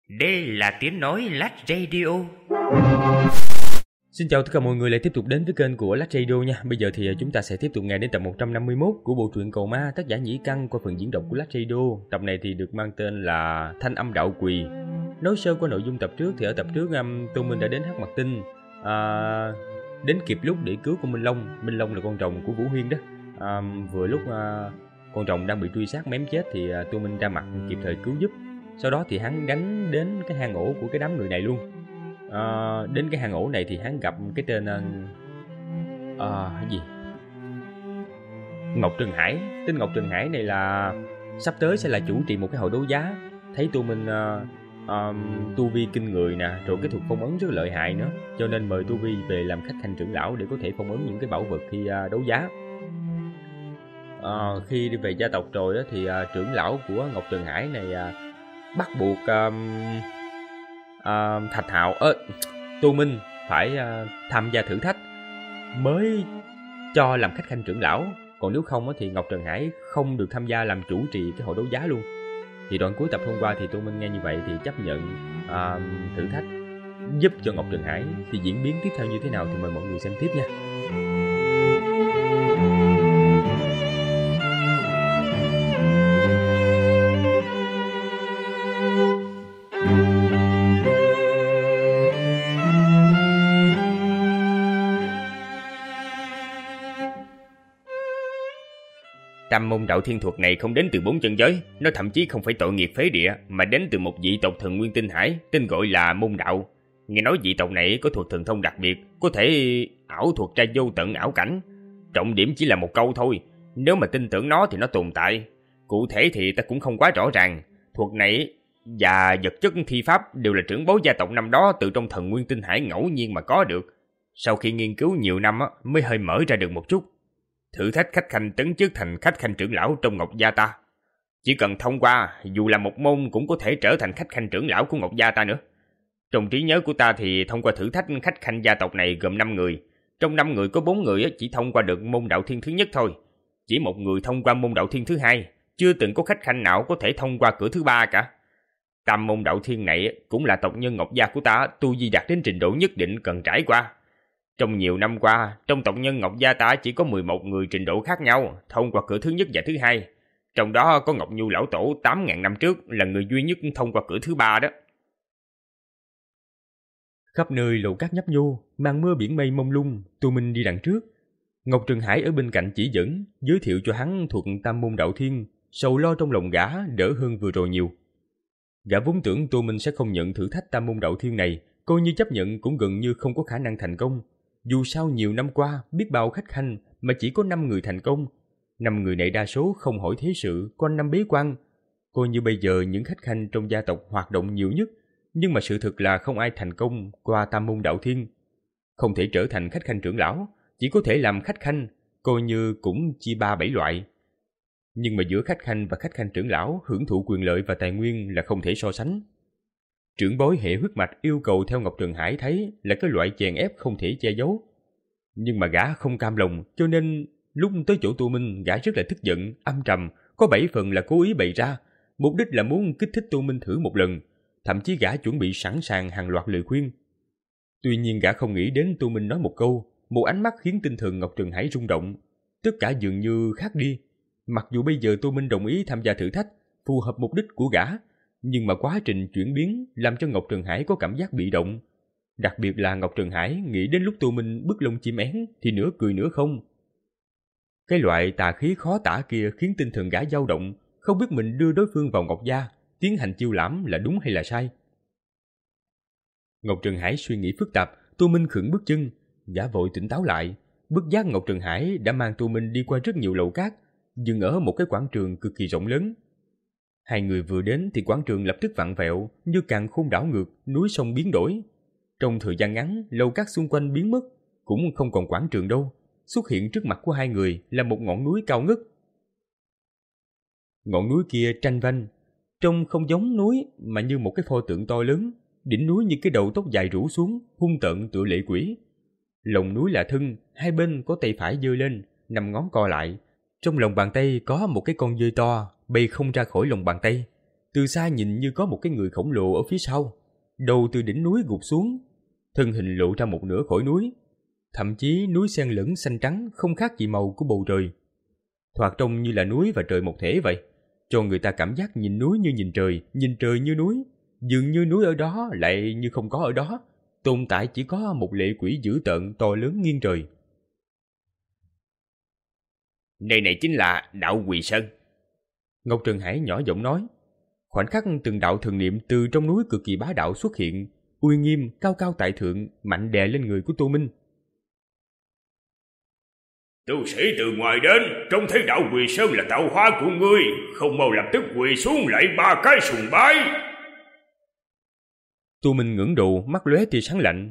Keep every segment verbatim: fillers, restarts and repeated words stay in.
Đây là tiếng nói Lách Radio. Xin chào tất cả mọi người lại tiếp tục đến với kênh của Lách Radio nha. Bây giờ thì chúng ta sẽ tiếp tục nghe đến tập một trăm năm mươi mốt của bộ truyện Cầu Ma, tác giả Nhĩ Căn qua phần diễn đọc của Lách Radio. Tập này thì được mang tên là Thanh Âm Đạo Quỳ. Nói sơ qua nội dung tập trước thì ở tập trước um, Tô Minh đã đến Hắc Mặt Tinh, à, đến kịp lúc để cứu con Minh Long. Minh Long là con rồng của Vũ Huyên đó. À, vừa lúc uh, con rồng đang bị truy sát mém chết thì uh, Tô Minh ra mặt kịp thời cứu giúp. Sau đó thì hắn đánh đến cái hang ổ của cái đám người này luôn. À, đến cái hang ổ này thì hắn gặp cái tên à, cái gì Ngọc Trừng Hải. Tên Ngọc Trừng Hải này là sắp tới sẽ là chủ trì một cái hội đấu giá. Thấy Tô Minh uh, uh, tu vi kinh người nè, rồi cái thuật phong ấn rất lợi hại nữa, cho nên mời tu vi về làm khách khanh trưởng lão để có thể phong ấn những cái bảo vật khi uh, đấu giá. Uh, khi đi về gia tộc rồi đó, thì uh, trưởng lão của Ngọc Trừng Hải này uh, bắt buộc um, uh, Thạch Hạo, ơ, uh, Tô Minh phải uh, tham gia thử thách mới cho làm khách khanh trưởng lão. Còn nếu không thì Ngọc Trừng Hải không được tham gia làm chủ trì cái hội đấu giá luôn. Thì đoạn cuối tập hôm qua thì Tô Minh nghe như vậy thì chấp nhận uh, thử thách giúp cho Ngọc Trừng Hải. Thì diễn biến tiếp theo như thế nào thì mời mọi người xem tiếp nha. Tam môn đạo thiên thuật này không đến từ bốn chân giới, nó thậm chí không phải tội nghiệp phế địa, mà đến từ một dị tộc thần nguyên tinh hải, tên gọi là môn đạo. Nghe nói dị tộc này có thuật thần thông đặc biệt, có thể ảo thuật ra vô tận ảo cảnh. Trọng điểm chỉ là một câu thôi, nếu mà tin tưởng nó thì nó tồn tại. Cụ thể thì ta cũng không quá rõ ràng. Thuật này và vật chất thi pháp đều là trưởng bối gia tộc năm đó từ trong thần nguyên tinh hải ngẫu nhiên mà có được. Sau khi nghiên cứu nhiều năm mới hơi mở ra được một chút. Thử thách khách khanh tấn chức thành khách khanh trưởng lão trong Ngọc Gia ta. Chỉ cần thông qua, dù là một môn cũng có thể trở thành khách khanh trưởng lão của Ngọc Gia ta nữa. Trong trí nhớ của ta thì thông qua thử thách khách khanh gia tộc này gồm năm người. Trong năm người có bốn người chỉ thông qua được môn đạo thiên thứ nhất thôi. Chỉ một người thông qua môn đạo thiên thứ hai. Chưa từng có khách khanh nào có thể thông qua cửa thứ ba cả. Tam môn đạo thiên này cũng là tộc nhân Ngọc Gia của ta, tu vi đạt đến trình độ nhất định cần trải qua. Trong nhiều năm qua, trong tộc nhân Ngọc Gia ta chỉ có mười một người trình độ khác nhau thông qua cửa thứ nhất và thứ hai. Trong đó có Ngọc Nhu lão tổ tám nghìn năm trước là người duy nhất thông qua cửa thứ ba đó. Khắp nơi lầu cát nhấp nhô, màn mưa biển mây mông lung. Tô Minh đi đằng trước, Ngọc Trừng Hải ở bên cạnh chỉ dẫn, giới thiệu cho hắn thuộc Tam môn đạo thiên. Sầu lo trong lòng gã đỡ hơn vừa rồi nhiều. Gã vốn tưởng Tô Minh sẽ không nhận thử thách Tam môn đạo thiên này, coi như chấp nhận cũng gần như không có khả năng thành công. Dù sao nhiều năm qua, biết bao khách khanh mà chỉ có năm người thành công. Năm người này đa số không hỏi thế sự, quanh năm bế quan. Coi như bây giờ những khách khanh trong gia tộc hoạt động nhiều nhất, nhưng mà sự thực là không ai thành công qua Tam môn đạo thiên. Không thể trở thành khách khanh trưởng lão, chỉ có thể làm khách khanh, coi như cũng chia ba bảy loại. Nhưng mà giữa khách khanh và khách khanh trưởng lão hưởng thụ quyền lợi và tài nguyên là không thể so sánh. Trưởng bối hệ huyết mạch yêu cầu theo Ngọc Trừng Hải thấy là cái loại chèn ép không thể che giấu. Nhưng mà gã không cam lòng, cho nên lúc tới chỗ Tô Minh gã rất là tức giận, âm trầm, có bảy phần là cố ý bày ra, mục đích là muốn kích thích Tô Minh thử một lần, thậm chí gã chuẩn bị sẵn sàng hàng loạt lời khuyên. Tuy nhiên gã không nghĩ đến Tô Minh nói một câu, một ánh mắt khiến tinh thần Ngọc Trừng Hải rung động, tất cả dường như khác đi. Mặc dù bây giờ Tô Minh đồng ý tham gia thử thách, phù hợp mục đích của gã, nhưng mà quá trình chuyển biến làm cho Ngọc Trừng Hải có cảm giác bị động. Đặc biệt là Ngọc Trừng Hải nghĩ đến lúc Tô Minh bứt lông chim én thì nửa cười nửa không. Cái loại tà khí khó tả kia khiến tinh thần gã dao động, không biết mình đưa đối phương vào Ngọc Gia, tiến hành chiêu lãm là đúng hay là sai. Ngọc Trừng Hải suy nghĩ phức tạp, Tô Minh khựng bước chân, gã vội tỉnh táo lại. Bất giác Ngọc Trừng Hải đã mang Tô Minh đi qua rất nhiều lầu cát, dừng ở một cái quảng trường cực kỳ rộng lớn. Hai người vừa đến thì quảng trường lập tức vặn vẹo, như càn khôn đảo ngược, núi sông biến đổi. Trong thời gian ngắn, lầu cát xung quanh biến mất, cũng không còn quảng trường đâu. Xuất hiện trước mặt của hai người là một ngọn núi cao ngất. Ngọn núi kia tranh vanh, trông không giống núi mà như một cái pho tượng to lớn, đỉnh núi như cái đầu tóc dài rủ xuống, hung tợn tựa lệ quỷ. Lòng núi là thân, hai bên có tay phải giơ lên, năm ngón co lại. Trong lòng bàn tay có một cái con dơi to, bay không ra khỏi lòng bàn tay. Từ xa nhìn như có một cái người khổng lồ ở phía sau, đầu từ đỉnh núi gục xuống, thân hình lộ ra một nửa khỏi núi. Thậm chí núi xen lẫn xanh trắng không khác gì màu của bầu trời. Thoạt trông như là núi và trời một thể vậy, cho người ta cảm giác nhìn núi như nhìn trời, nhìn trời như núi. Dường như núi ở đó lại như không có ở đó, tồn tại chỉ có một lệ quỷ dữ tợn to lớn nghiêng trời. Nơi này chính là đạo Quỳ Sơn. Ngọc Trần Hải nhỏ giọng nói. Khoảnh khắc từng đạo thần niệm từ trong núi cực kỳ bá đạo xuất hiện, uy nghiêm, cao cao tại thượng, mạnh đè lên người của Tô Minh. Tu sĩ từ ngoài đến, trông thấy đạo Quỳ Sơn là tạo hóa của ngươi, không mau lập tức quỳ xuống lại ba cái sùng bái. Tô Minh ngẩng đầu, mắt lóe tia sáng lạnh.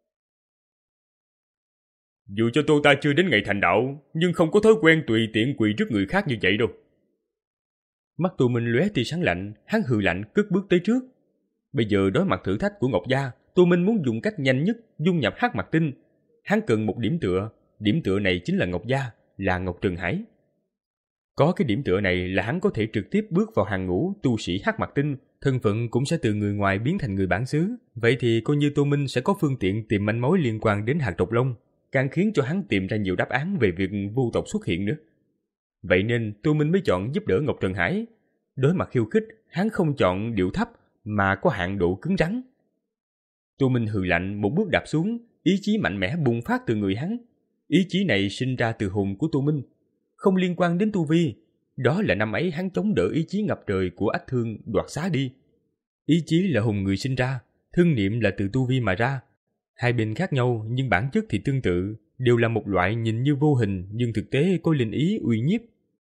Dù cho tôi ta chưa đến ngày thành đạo, nhưng không có thói quen tùy tiện quỳ trước người khác như vậy đâu. Mắt Tô Minh lóe tia sáng lạnh, hắn hừ lạnh cất bước tới trước. Bây giờ đối mặt thử thách của Ngọc Gia, Tô Minh muốn dùng cách nhanh nhất dung nhập Hắc Mặc Tinh. Hắn cần một điểm tựa, điểm tựa này chính là Ngọc Gia, là Ngọc Trần Hải. Có cái điểm tựa này là hắn có thể trực tiếp bước vào hàng ngũ tu sĩ Hắc Mặc Tinh, thân phận cũng sẽ từ người ngoài biến thành người bản xứ. Vậy thì coi như Tô Minh sẽ có phương tiện tìm manh mối liên quan đến hạt độc long, càng khiến cho hắn tìm ra nhiều đáp án về việc vu tộc xuất hiện nữa. Vậy nên Tô Minh mới chọn giúp đỡ Ngọc Trần Hải. Đối mặt khiêu khích, hắn không chọn điệu thấp mà có hạn độ cứng rắn. Tô Minh hừ lạnh một bước đạp xuống, ý chí mạnh mẽ bùng phát từ người hắn. Ý chí này sinh ra từ hồn của Tô Minh, không liên quan đến tu vi. Đó là năm ấy hắn chống đỡ ý chí ngập trời của Ách Thương đoạt xá đi. Ý chí là hồn người sinh ra, thân niệm là từ tu vi mà ra. Hai bên khác nhau nhưng bản chất thì tương tự, đều là một loại nhìn như vô hình nhưng thực tế có linh ý uy nhiếp.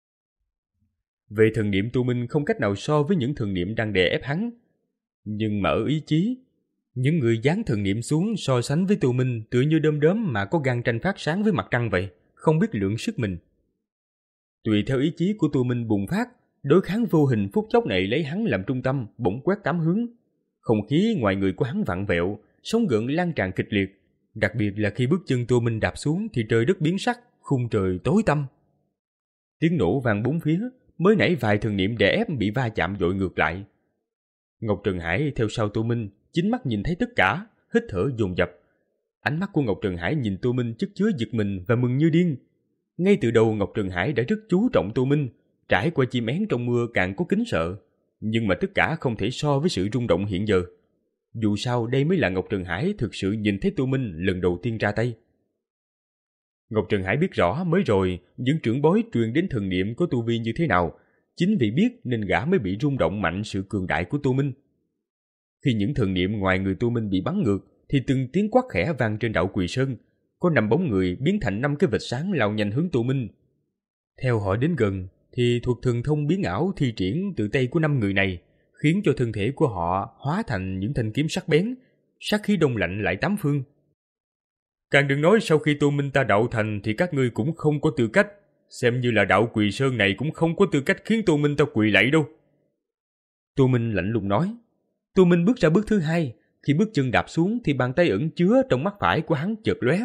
Về thần niệm Tô Minh không cách nào so với những thần niệm đang đè ép hắn. Nhưng mà ở ý chí, những người dán thần niệm xuống so sánh với Tô Minh tựa như đom đóm mà có gan tranh phát sáng với mặt trăng vậy, không biết lượng sức mình. Tùy theo ý chí của Tô Minh bùng phát, đối kháng vô hình phút chốc này lấy hắn làm trung tâm, bỗng quét tám hướng. Không khí ngoài người của hắn vặn vẹo, sóng gợn lan tràn kịch liệt. Đặc biệt là khi bước chân Tô Minh đạp xuống thì trời đất biến sắc, khung trời tối tăm. Tiếng nổ vang bốn phía, mới nãy vài thần niệm đè ép bị va chạm dội ngược lại. Ngọc Trần Hải theo sau Tô Minh, chính mắt nhìn thấy tất cả, hít thở dồn dập. Ánh mắt của Ngọc Trần Hải nhìn Tô Minh chất chứa giật mình và mừng như điên. Ngay từ đầu Ngọc Trần Hải đã rất chú trọng Tô Minh, trải qua chim én trong mưa càng có kính sợ. Nhưng mà tất cả không thể so với sự rung động hiện giờ. Dù sao đây mới là Ngọc Trần Hải thực sự nhìn thấy Tô Minh lần đầu tiên ra tay. Ngọc Trần Hải biết rõ mới rồi những trưởng bối truyền đến thần niệm có tu vi như thế nào. Chính vì biết nên gã mới bị rung động mạnh sự cường đại của Tô Minh. Khi những thần niệm ngoài người Tô Minh bị bắn ngược thì từng tiếng quát khẽ vang trên đạo Quỳ Sơn. Có năm bóng người biến thành năm cái vệt sáng lao nhanh hướng Tô Minh. Theo họ đến gần thì thuật thần thông biến ảo thi triển từ tay của năm người này, khiến cho thân thể của họ hóa thành những thanh kiếm sắc bén, sát khí đông lạnh lại tám phương. Càng đừng nói sau khi Tô Minh ta đạo thành thì các ngươi cũng không có tư cách, xem như là đạo Quỳ Sơn này cũng không có tư cách khiến Tô Minh ta quỳ lạy đâu. Tô Minh lạnh lùng nói. Tô Minh bước ra bước thứ hai, khi bước chân đạp xuống thì bàn tay ẩn chứa trong mắt phải của hắn chợt lóe.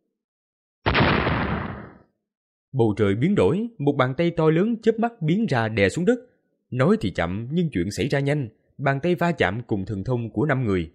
Bầu trời biến đổi, một bàn tay to lớn chớp mắt biến ra đè xuống đất. Nói thì chậm nhưng chuyện xảy ra nhanh, bàn tay va chạm cùng thần thông của năm người.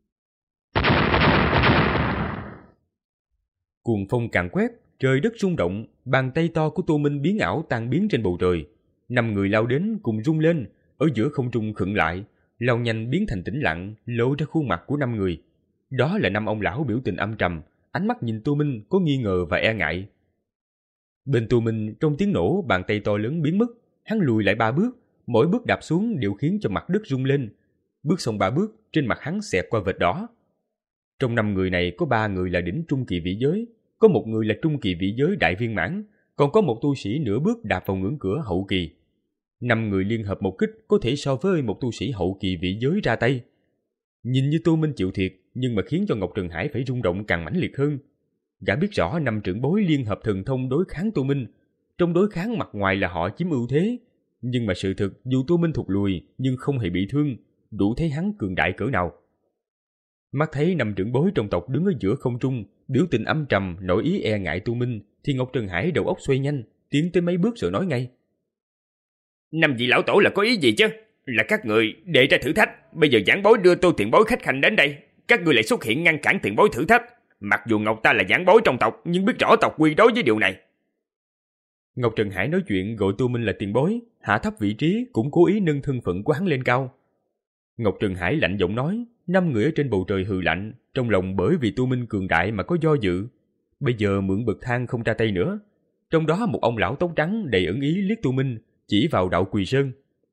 Cuồng phong càng quét, trời đất rung động, bàn tay to của Tô Minh biến ảo tan biến trên bầu trời. Năm người lao đến cùng rung lên, ở giữa không trung khựng lại, lao nhanh biến thành tĩnh lặng, lộ ra khuôn mặt của năm người. Đó là năm ông lão biểu tình âm trầm, ánh mắt nhìn Tô Minh có nghi ngờ và e ngại. Bên Tô Minh trong tiếng nổ, bàn tay to lớn biến mất, hắn lùi lại ba bước, mỗi bước đạp xuống đều khiến cho mặt đất rung lên. Bước xong ba bước, trên mặt hắn xẹt qua vệt đỏ. Trong năm người này có ba người là đỉnh trung kỳ vĩ giới, có một người là trung kỳ vĩ giới đại viên mãn, còn có một tu sĩ nửa bước đạp vào ngưỡng cửa hậu kỳ. Năm người liên hợp một kích có thể so với một tu sĩ hậu kỳ vĩ giới ra tay. Nhìn như Tô Minh chịu thiệt, nhưng mà khiến cho Ngọc Trần Hải phải rung động càng mãnh liệt hơn. Gã biết rõ năm trưởng bối liên hợp thần thông đối kháng Tô Minh. Trong đối kháng mặt ngoài là họ chiếm ưu thế, nhưng mà sự thực dù Tô Minh thụt lùi nhưng không hề bị thương, đủ thấy hắn cường đại cỡ nào. Mắt thấy năm trưởng bối trong tộc đứng ở giữa không trung, biểu tình âm trầm, nổi ý e ngại Tô Minh, thì Ngọc Trần Hải đầu óc xoay nhanh, tiến tới mấy bước rồi nói ngay. Năm vị lão tổ là có ý gì chứ? Là các người để ra thử thách, bây giờ giảng bối đưa tôi tiền bối khách khanh đến đây, các ngươi lại xuất hiện ngăn cản tiền bối thử thách. Mặc dù Ngọc ta là giảng bối trong tộc, nhưng biết rõ tộc quy đối với điều này. Ngọc Trần Hải nói chuyện gọi Tô Minh là tiền bối, hạ thấp vị trí, cũng cố ý nâng thân phận của hắn lên cao. Ngọc Trần Hải lạnh giọng nói, năm người ở trên bầu trời hừ lạnh, trong lòng bởi vì Tô Minh cường đại mà có do dự. Bây giờ mượn bậc thang không ra tay nữa. Trong đó một ông lão tóc trắng đầy ẩn ý liếc Tô Minh, chỉ vào đạo Quỳ Sơn.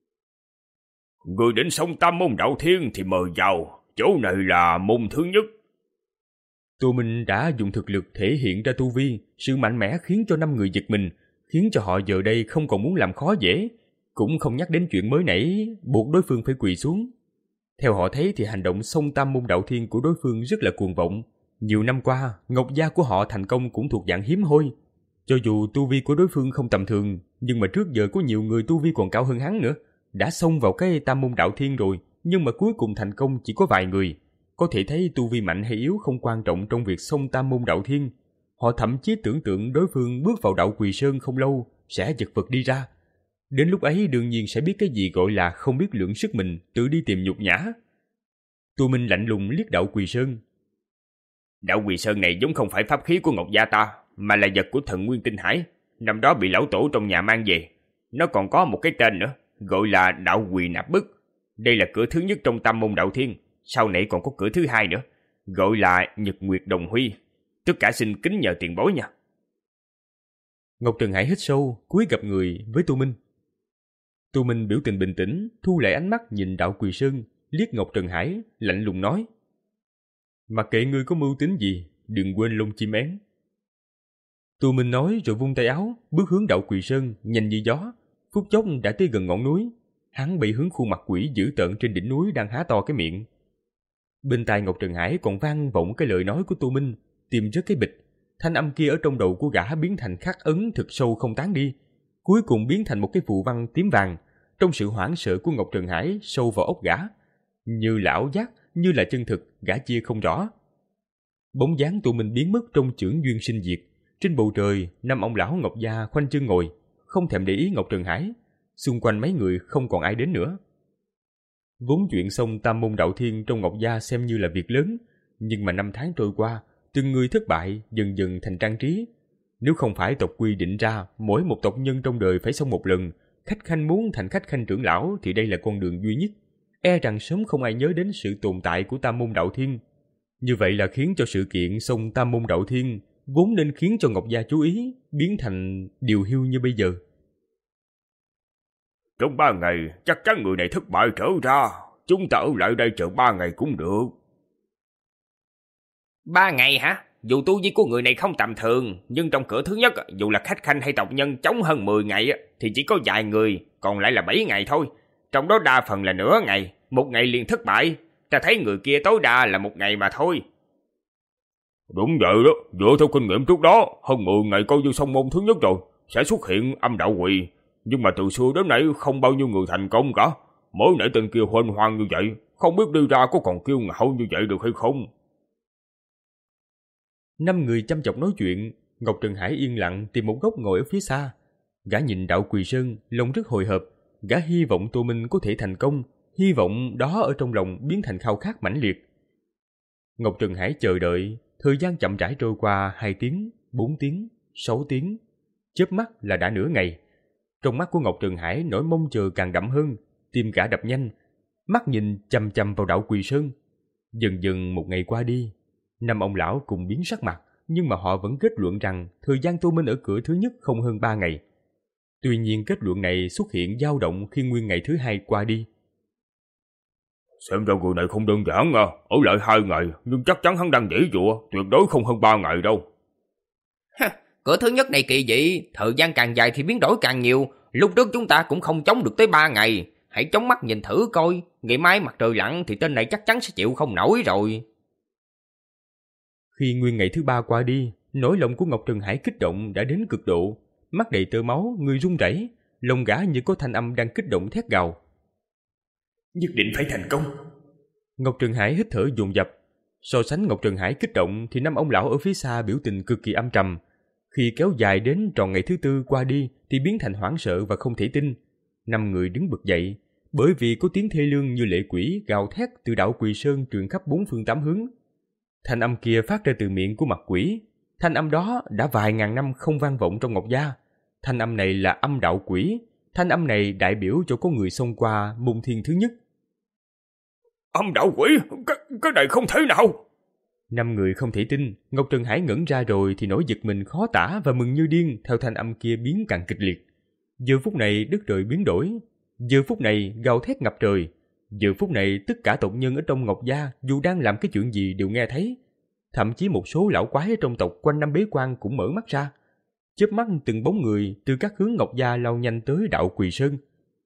Người đến sông Tam Môn Đạo Thiên thì mời vào, chỗ này là môn thứ nhất. Tô Minh đã dùng thực lực thể hiện ra tu vi, sự mạnh mẽ khiến cho năm người giật mình, khiến cho họ giờ đây không còn muốn làm khó dễ, cũng không nhắc đến chuyện mới nãy buộc đối phương phải quỳ xuống. Theo họ thấy thì hành động xông Tam Môn Đạo Thiên của đối phương rất là cuồng vọng. Nhiều năm qua, ngọc gia của họ thành công cũng thuộc dạng hiếm hoi. Cho dù tu vi của đối phương không tầm thường, nhưng mà trước giờ có nhiều người tu vi còn cao hơn hắn nữa, đã xông vào cái Tam Môn Đạo Thiên rồi, nhưng mà cuối cùng thành công chỉ có vài người. Có thể thấy tu vi mạnh hay yếu không quan trọng trong việc xông Tam Môn Đạo Thiên. Họ thậm chí tưởng tượng đối phương bước vào đạo Quỳ Sơn không lâu sẽ giật vật đi ra. Đến lúc ấy đương nhiên sẽ biết cái gì gọi là không biết lượng sức mình, tự đi tìm nhục nhã. Tô Minh lạnh lùng liếc đạo Quỳ Sơn. Đạo Quỳ Sơn này giống không phải pháp khí của Ngọc gia ta, mà là vật của thần Nguyên Tinh Hải. Năm đó bị lão tổ trong nhà mang về. Nó còn có một cái tên nữa, gọi là đạo Quỳ Nạp Bức. Đây là cửa thứ nhất trong Tam Môn Đạo Thiên. Sau này còn có cửa thứ hai nữa, gọi là Nhật Nguyệt Đồng Huy. Tất cả xin kính nhờ tiền bối nha. Ngọc Trần Hải hít sâu, cúi gập người với Tô Minh. Tô Minh biểu tình bình tĩnh, thu lại ánh mắt nhìn đạo Quỳ Sơn, liếc Ngọc Trần Hải, lạnh lùng nói. Mặc kệ ngươi có mưu tính gì, đừng quên lông chim én. Tô Minh nói rồi vung tay áo, bước hướng đạo Quỳ Sơn, nhanh như gió. Phút chốc đã tới gần ngọn núi. Hắn bị hướng khuôn mặt quỷ dữ tợn trên đỉnh núi đang há to cái miệng. Bên tai Ngọc Trần Hải còn vang vọng cái lời nói của Tô Minh, tìm rất cái bịch. Thanh âm kia ở trong đầu của gã biến thành khắc ấn thực sâu không tán đi, cuối cùng biến thành một cái phù văn tím vàng. Trong sự hoảng sợ của Ngọc Trần Hải sâu vào ốc gã, như là ảo giác, như là chân thực, gã chia không rõ. Bóng dáng Tô Minh biến mất trong chưởng duyên sinh diệt. Trên bầu trời, năm ông lão Ngọc gia khoanh chân ngồi, không thèm để ý Ngọc Trần Hải. Xung quanh mấy người không còn ai đến nữa. Vốn chuyện xông Tam Môn Đạo Thiên trong Ngọc gia xem như là việc lớn, nhưng mà năm tháng trôi qua, từng người thất bại dần dần thành trang trí. Nếu không phải tộc quy định ra mỗi một tộc nhân trong đời phải xông một lần, khách khanh muốn thành khách khanh trưởng lão thì đây là con đường duy nhất. E rằng sớm không ai nhớ đến sự tồn tại của Tam Môn Đạo Thiên. Như vậy là khiến cho sự kiện xông Tam Môn Đạo Thiên vốn nên khiến cho Ngọc gia chú ý, biến thành điều hiu như bây giờ. Trong ba ngày, chắc chắn người này thất bại trở ra. Chúng ta ở lại đây chờ ba ngày cũng được. Ba ngày hả? Dù tu vi của người này không tầm thường, nhưng trong cửa thứ nhất, dù là khách khanh hay tộc nhân chống hơn mười ngày, thì chỉ có vài người, còn lại là bảy ngày thôi. Trong đó đa phần là nửa ngày, một ngày liền thất bại. Ta thấy người kia tối đa là một ngày mà thôi. Đúng vậy đó, dựa theo kinh nghiệm trước đó, hơn mười ngày coi như xong môn thứ nhất rồi, sẽ xuất hiện âm đạo quỳ. Nhưng mà từ xưa đến nay không bao nhiêu người thành công cả. Mới nãy tên kia huênh hoang như vậy, không biết đi ra có còn kiêu ngạo như vậy được hay không. Năm người chăm chọc nói chuyện, Ngọc Trần Hải yên lặng tìm một góc ngồi ở phía xa. Gã nhìn đạo Quỳ Sơn, lòng rất hồi hộp. Gã hy vọng Tô Minh có thể thành công, hy vọng đó ở trong lòng biến thành khao khát mãnh liệt. Ngọc Trần Hải chờ đợi, thời gian chậm rãi trôi qua hai tiếng, bốn tiếng, sáu tiếng. Chớp mắt là đã nửa ngày. Trong mắt của Ngọc Trần Hải nỗi mong chờ càng đậm hơn, tim cả đập nhanh, mắt nhìn chằm chằm vào đạo Quỳ Sơn. Dần dần một ngày qua đi, năm ông lão cùng biến sắc mặt, nhưng mà họ vẫn kết luận rằng thời gian Tô Minh ở cửa thứ nhất không hơn ba ngày. Tuy nhiên kết luận này xuất hiện dao động khi nguyên ngày thứ hai qua đi. Xem ra người này không đơn giản à, ở lại hai ngày, nhưng chắc chắn hắn đang dãy dụa, tuyệt đối không hơn ba ngày đâu. Ha, cửa thứ nhất này kỳ dị, thời gian càng dài thì biến đổi càng nhiều. Lúc trước chúng ta cũng không chống được tới ba ngày. Hãy chống mắt nhìn thử coi, ngày mai mặt trời lặn thì tên này chắc chắn sẽ chịu không nổi rồi. Khi nguyên ngày thứ ba qua đi, nỗi lòng của Ngọc Trần Hải kích động đã đến cực độ. Mắt đầy tơ máu, người run rẩy, lòng gã như có thanh âm đang kích động thét gào. Nhất định phải thành công. Ngọc Trần Hải hít thở dồn dập. So sánh Ngọc Trần Hải kích động thì năm ông lão ở phía xa biểu tình cực kỳ âm trầm. Khi kéo dài đến tròn ngày thứ tư qua đi thì biến thành hoảng sợ và không thể tin. Năm người đứng bật dậy, bởi vì có tiếng thê lương như lệ quỷ gào thét từ đạo Quỳ Sơn truyền khắp bốn phương tám hướng. Thanh âm kia phát ra từ miệng của mặt quỷ. Thanh âm đó đã vài ngàn năm không vang vọng trong Ngọc Gia. Thanh âm này là âm đạo quỷ. Thanh âm này đại biểu cho có người xông qua môn thiên thứ nhất. Âm đạo quỷ? Cái, cái này không thể nào! Năm người không thể tin. Ngọc Trần Hải ngẩn ra rồi thì nỗi giật mình khó tả và mừng như điên theo thanh âm kia biến càng kịch liệt. Giờ phút này đất trời biến đổi. Giờ phút này gào thét ngập trời. Giờ phút này tất cả tộc nhân ở trong Ngọc Gia dù đang làm cái chuyện gì đều nghe thấy. Thậm chí một số lão quái ở trong tộc quanh năm bế quan cũng mở mắt ra. Chớp mắt từng bóng người từ các hướng Ngọc Gia lao nhanh tới đạo Quỳ Sơn.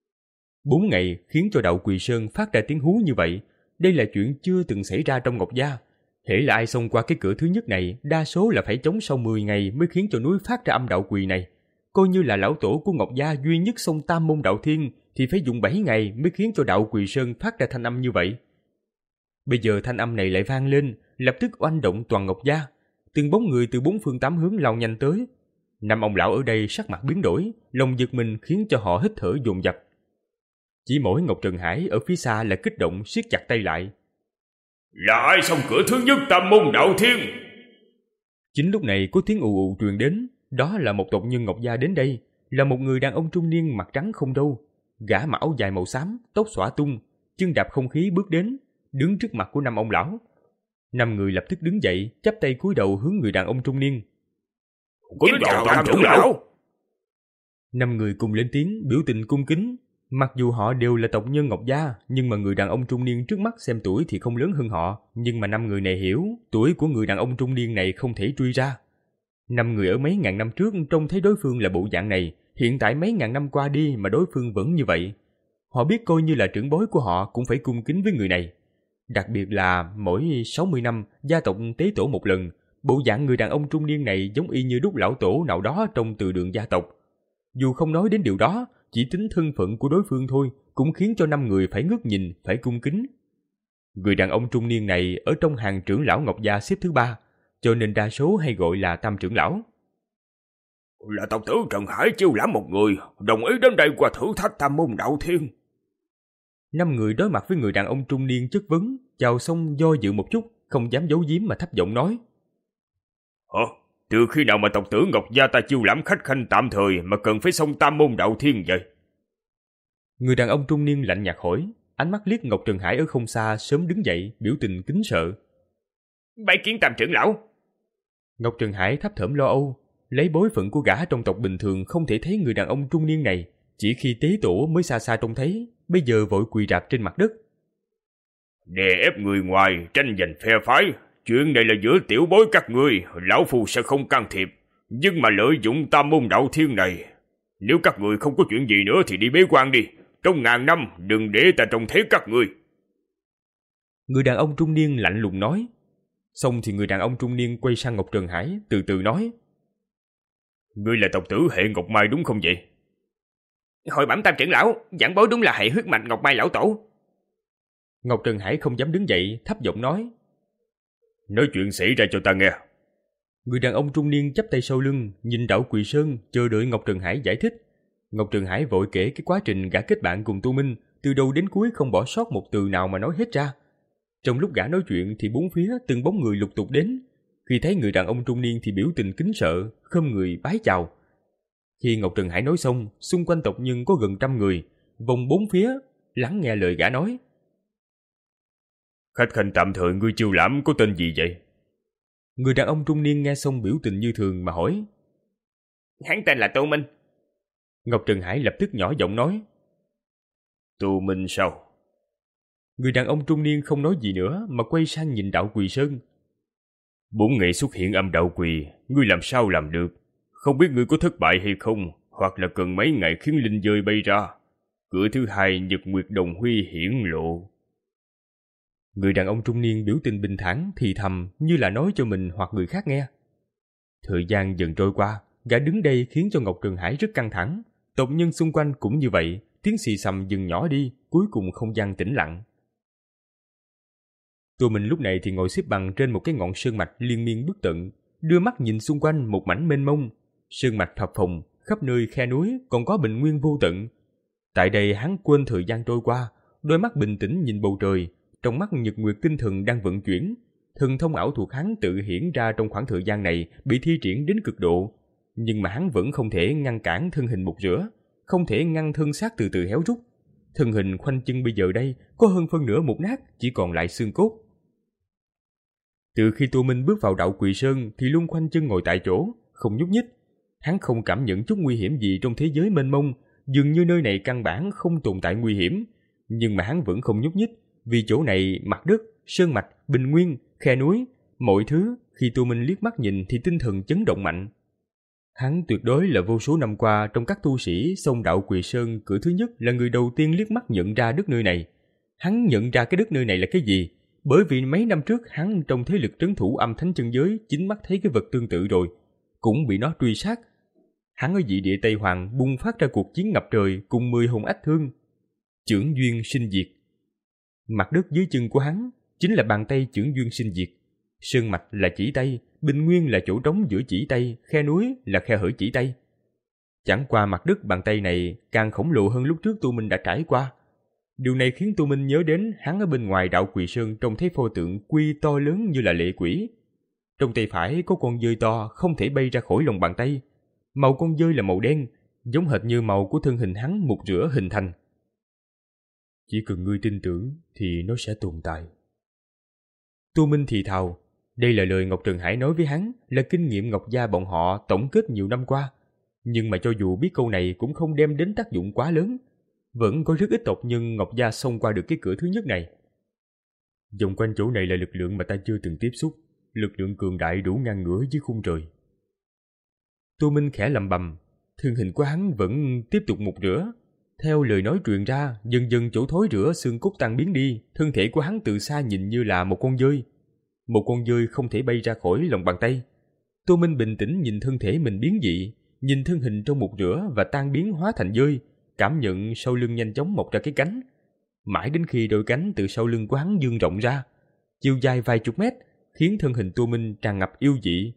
Bốn ngày khiến cho đạo Quỳ Sơn phát ra tiếng hú như vậy. Đây là chuyện chưa từng xảy ra trong Ngọc Gia. Hễ là ai xông qua cái cửa thứ nhất này, đa số là phải chống sau mười ngày mới khiến cho núi phát ra âm đạo quỳ này. Coi như là lão tổ của Ngọc Gia duy nhất xông Tam Môn Đạo Thiên thì phải dùng bảy ngày mới khiến cho đạo Quỳ Sơn phát ra thanh âm như vậy. Bây giờ thanh âm này lại vang lên, lập tức oanh động toàn Ngọc Gia. Từng bóng người từ bốn phương tám hướng lao nhanh tới. Năm ông lão ở đây sắc mặt biến đổi, lòng giật mình khiến cho họ hít thở dồn dập. Chỉ mỗi Ngọc Trần Hải ở phía xa là kích động siết chặt tay lại. Là ai xông cửa thứ nhất Tam Môn Đạo Thiên? Chính lúc này có tiếng ù ù truyền đến. Đó là một tộc nhân Ngọc Gia đến đây. Là một người đàn ông trung niên mặt trắng không râu. Gã mặc áo dài màu xám, tóc xõa tung, chân đạp không khí bước đến, đứng trước mặt của năm ông lão. Năm người lập tức đứng dậy, chắp tay cúi đầu hướng người đàn ông trung niên. Kính chào Tam trưởng lão. Năm người cùng lên tiếng biểu tình cung kính. Mặc dù họ đều là tộc nhân Ngọc Gia, nhưng mà người đàn ông trung niên trước mắt xem tuổi thì không lớn hơn họ. Nhưng mà năm người này hiểu, tuổi của người đàn ông trung niên này không thể truy ra. Năm người ở mấy ngàn năm trước trông thấy đối phương là bộ dạng này, hiện tại mấy ngàn năm qua đi mà đối phương vẫn như vậy. Họ biết coi như là trưởng bối của họ cũng phải cung kính với người này. Đặc biệt là mỗi sáu mươi năm gia tộc tế tổ một lần, bộ dạng người đàn ông trung niên này giống y như đúc lão tổ nào đó trong từ đường gia tộc. Dù không nói đến điều đó, chỉ tính thân phận của đối phương thôi cũng khiến cho năm người phải ngước nhìn, phải cung kính. Người đàn ông trung niên này ở trong hàng trưởng lão Ngọc Gia xếp thứ ba, cho nên đa số hay gọi là Tam trưởng lão. Là tộc tử Trần Hải chiêu lãm một người, đồng ý đến đây qua thử thách Tam Môn Đạo Thiên. Năm người đối mặt với người đàn ông trung niên chất vấn, chào xong do dự một chút, không dám giấu giếm mà thấp giọng nói. Hả? Từ khi nào mà tộc tử Ngọc Gia ta chiêu lãm khách khanh tạm thời mà cần phải xông Tam Môn Đạo Thiên vậy? Người đàn ông trung niên lạnh nhạt hỏi, ánh mắt liếc Ngọc Trần Hải ở không xa sớm đứng dậy, biểu tình kính sợ. Bái kiến Tam trưởng lão. Ngọc Trần Hải thấp thởm lo âu, lấy bối phận của gã trong tộc bình thường không thể thấy người đàn ông trung niên này, chỉ khi tế tổ mới xa xa trông thấy, bây giờ vội quỳ rạp trên mặt đất. Đè ép người ngoài, tranh giành phe phái, chuyện này là giữa tiểu bối các ngươi, lão phu sẽ không can thiệp, nhưng mà lợi dụng Tam Môn Đạo Thiên này, nếu các người không có chuyện gì nữa thì đi bế quan đi, trong ngàn năm đừng để ta trông thấy các ngươi. Người đàn ông trung niên lạnh lùng nói. Xong thì người đàn ông trung niên quay sang Ngọc Trần Hải, từ từ nói. Ngươi là tộc tử hệ Ngọc Mai đúng không vậy? Hội bẩm Tam trưởng lão, giảng bối đúng là hệ huyết mạch Ngọc Mai lão tổ. Ngọc Trần Hải không dám đứng dậy, thấp giọng nói. Nói chuyện xảy ra cho ta nghe. Người đàn ông trung niên chắp tay sau lưng, nhìn đạo Quỳ Sơn, chờ đợi Ngọc Trần Hải giải thích. Ngọc Trần Hải vội kể cái quá trình gã kết bạn cùng Tu Minh, từ đầu đến cuối không bỏ sót một từ nào mà nói hết ra. Trong lúc gã nói chuyện thì bốn phía từng bóng người lục tục đến. Khi thấy người đàn ông trung niên thì biểu tình kính sợ, khom người bái chào. Khi Ngọc Trần Hải nói xong, xung quanh tộc nhân có gần trăm người, vòng bốn phía, lắng nghe lời gã nói. Khách khanh tạm thời ngươi chiêu lãm có tên gì vậy? Người đàn ông trung niên nghe xong biểu tình như thường mà hỏi. Hắn tên là Tô Minh. Ngọc Trần Hải lập tức nhỏ giọng nói. Tô Minh sao? Người đàn ông trung niên không nói gì nữa mà quay sang nhìn đạo Quỳ Sơn. Bốn ngày xuất hiện âm đạo quỳ, ngươi làm sao làm được? Không biết ngươi có thất bại hay không, hoặc là cần mấy ngày khiến linh dơi bay ra. Cửa thứ hai nhật nguyệt đồng huy hiển lộ. Người đàn ông trung niên biểu tình bình thản thì thầm như là nói cho mình hoặc người khác nghe. Thời gian dần trôi qua, gã đứng đây khiến cho Ngọc Trần Hải rất căng thẳng. Tộc nhân xung quanh cũng như vậy, tiếng xì xầm dần nhỏ đi, cuối cùng không gian tĩnh lặng. Tụi mình lúc này thì ngồi xếp bằng trên một cái ngọn sơn mạch liên miên bất tận, đưa mắt nhìn xung quanh một mảnh mênh mông. Sơn mạch phập phồng, khắp nơi khe núi còn có bình nguyên vô tận. Tại đây hắn quên thời gian trôi qua, đôi mắt bình tĩnh nhìn bầu trời, trong mắt nhật nguyệt tinh thần đang vận chuyển. Thần thông ảo thuật hắn tự hiển ra trong khoảng thời gian này bị thi triển đến cực độ, nhưng mà hắn vẫn không thể ngăn cản thân hình mục rửa, không thể ngăn thân xác từ từ héo rút. Thân hình khoanh chân bây giờ đây có hơn phân nửa mục nát, chỉ còn lại xương cốt. Từ khi Tô Minh bước vào đạo Quỳ Sơn thì luôn khoanh chân ngồi tại chỗ, không nhúc nhích. Hắn không cảm nhận chút nguy hiểm gì trong thế giới mênh mông, dường như nơi này căn bản không tồn tại nguy hiểm. Nhưng mà hắn vẫn không nhúc nhích, vì chỗ này mặt đất, sơn mạch, bình nguyên, khe núi, mọi thứ khi Tô Minh liếc mắt nhìn thì tinh thần chấn động mạnh. Hắn tuyệt đối là vô số năm qua trong các tu sĩ xông đạo Quỳ Sơn cửa thứ nhất là người đầu tiên liếc mắt nhận ra đất nơi này. Hắn nhận ra cái đất nơi này là cái gì, bởi vì mấy năm trước hắn trong thế lực trấn thủ âm thánh chân giới chính mắt thấy cái vật tương tự rồi, cũng bị nó truy sát. Hắn ở dị địa Tây Hoàng bùng phát ra cuộc chiến ngập trời cùng mười hồn ách thương. Chưởng duyên sinh diệt. Mặt đất dưới chân của hắn chính là bàn tay chưởng duyên sinh diệt. Sơn mạch là chỉ tay, bình nguyên là chỗ trống giữa chỉ tay, khe núi là khe hở chỉ tay. Chẳng qua mặt đất bàn tay này càng khổng lồ hơn lúc trước Tô Minh đã trải qua. Điều này khiến Tô Minh nhớ đến hắn ở bên ngoài đạo Quỳ Sơn trông thấy pho tượng quy to lớn như là lệ quỷ. Trong tay phải có con dơi to không thể bay ra khỏi lòng bàn tay. Màu con dơi là màu đen, giống hệt như màu của thân hình hắn mục rửa hình thành. Chỉ cần ngươi tin tưởng thì nó sẽ tồn tại. Tô Minh thì thào, đây là lời Ngọc Trần Hải nói với hắn, là kinh nghiệm Ngọc gia bọn họ tổng kết nhiều năm qua. Nhưng mà cho dù biết câu này cũng không đem đến tác dụng quá lớn. Vẫn có rất ít tộc nhân Ngọc gia xông qua được cái cửa thứ nhất này. Vòng quanh chỗ này là lực lượng mà ta chưa từng tiếp xúc, lực lượng cường đại đủ ngang ngửa với khung trời. Tô Minh khẽ lầm bầm, thân hình của hắn vẫn tiếp tục mục rửa. Theo lời nói truyền ra, dần dần chỗ thối rữa xương cốt tan biến đi, thân thể của hắn từ xa nhìn như là một con dơi. Một con dơi không thể bay ra khỏi lòng bàn tay. Tô Minh bình tĩnh nhìn thân thể mình biến dị, nhìn thân hình trong mục rửa và tan biến hóa thành dơi, cảm nhận sau lưng nhanh chóng mọc ra cái cánh. Mãi đến khi đôi cánh từ sau lưng của hắn dương rộng ra, chiều dài vài chục mét, khiến thân hình Tô Minh tràn ngập yêu dị.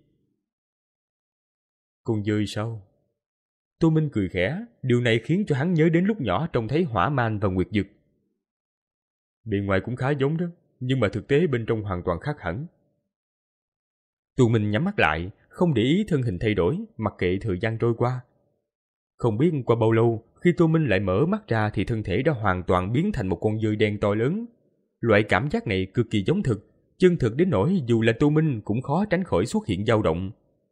Con dơi sao? Tô Minh cười khẽ, điều này khiến cho hắn nhớ đến lúc nhỏ trông thấy Hỏa Man và Nguyệt Dực. Bề ngoài cũng khá giống đó, nhưng mà thực tế bên trong hoàn toàn khác hẳn. Tô Minh nhắm mắt lại, không để ý thân hình thay đổi, mặc kệ thời gian trôi qua. Không biết qua bao lâu, khi Tô Minh lại mở mắt ra thì thân thể đã hoàn toàn biến thành một con dơi đen to lớn. Loại cảm giác này cực kỳ giống thực, chân thực đến nỗi dù là Tô Minh cũng khó tránh khỏi xuất hiện dao động.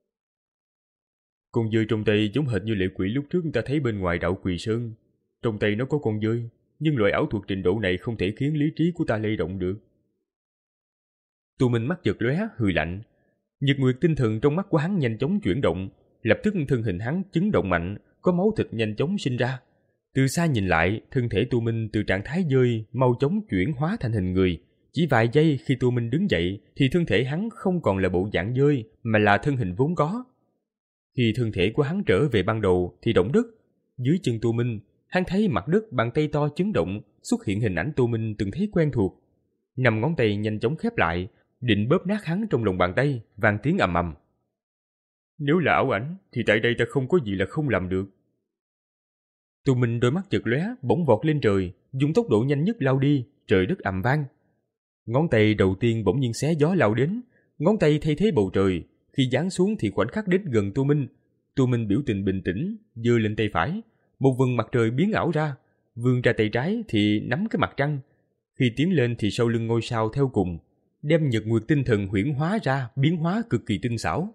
Con dơi trong tay giống hệt như lệ quỷ lúc trước ta thấy bên ngoài đạo Quỳ Sơn. Trong tay nó có con dơi, nhưng loại ảo thuật trình độ này không thể khiến lý trí của ta lay động được. Tô Minh mắt chợt lóe, hừ lạnh. Nhật nguyệt tinh thần trong mắt của hắn nhanh chóng chuyển động, lập tức thân hình hắn chấn động mạnh, có máu thịt nhanh chóng sinh ra. Từ xa nhìn lại, thân thể Tô Minh từ trạng thái dơi mau chóng chuyển hóa thành hình người. Chỉ vài giây khi Tô Minh đứng dậy thì thân thể hắn không còn là bộ dạng dơi mà là thân hình vốn có. Khi thân thể của hắn trở về ban đầu thì động đất. Dưới chân Tô Minh, hắn thấy mặt đất bàn tay to chấn động, xuất hiện hình ảnh Tô Minh từng thấy quen thuộc. Năm ngón tay nhanh chóng khép lại, định bóp nát hắn trong lòng bàn tay, vang tiếng ầm ầm. Nếu là ảo ảnh thì tại đây ta không có gì là không làm được. Tô Minh đôi mắt chợt lóe, bỗng vọt lên trời, dùng tốc độ nhanh nhất lao đi, trời đất ầm vang. Ngón tay đầu tiên bỗng nhiên xé gió lao đến, ngón tay thay thế bầu trời, khi giáng xuống thì khoảnh khắc đến gần Tô Minh. Tô Minh biểu tình bình tĩnh, giơ lên tay phải, một vầng mặt trời biến ảo ra, vươn ra tay trái thì nắm cái mặt trăng, khi tiến lên thì sau lưng ngôi sao theo cùng, đem nhật nguyệt tinh thần huyễn hóa ra, biến hóa cực kỳ tinh xảo.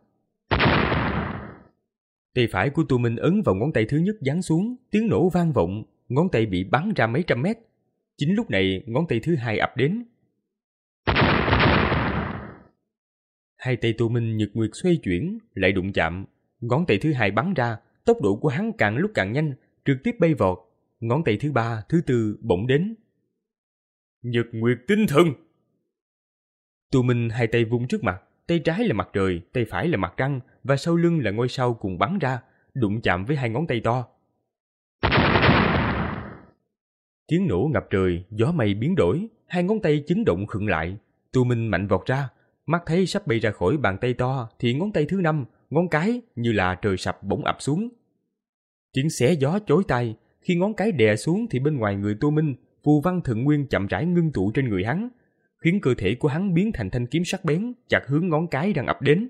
Tay phải của Tô Minh ấn vào ngón tay thứ nhất giáng xuống, tiếng nổ vang vọng, ngón tay bị bắn ra mấy trăm mét. Chính lúc này, ngón tay thứ hai ập đến. Hai tay Tô Minh nhật nguyệt xoay chuyển, lại đụng chạm, ngón tay thứ hai bắn ra, tốc độ của hắn càng lúc càng nhanh, trực tiếp bay vọt. Ngón tay thứ ba, thứ tư bỗng đến. Nhật nguyệt tinh thần! Tô Minh hai tay vung trước mặt, tay trái là mặt trời, tay phải là mặt trăng và sau lưng là ngôi sao cùng bắn ra, đụng chạm với hai ngón tay to. Tiếng nổ ngập trời, gió mây biến đổi, hai ngón tay chấn động khựng lại. Tô Minh mạnh vọt ra, mắt thấy sắp bay ra khỏi bàn tay to thì ngón tay thứ năm, ngón cái như là trời sập bỗng ập xuống. Tiếng xé gió chói tai Khi ngón cái đè xuống thì bên ngoài người Tô Minh, phù văn thượng nguyên chậm rãi ngưng tụ trên người hắn, khiến cơ thể của hắn biến thành thanh kiếm sắc bén, chặt hướng ngón cái đang ập đến.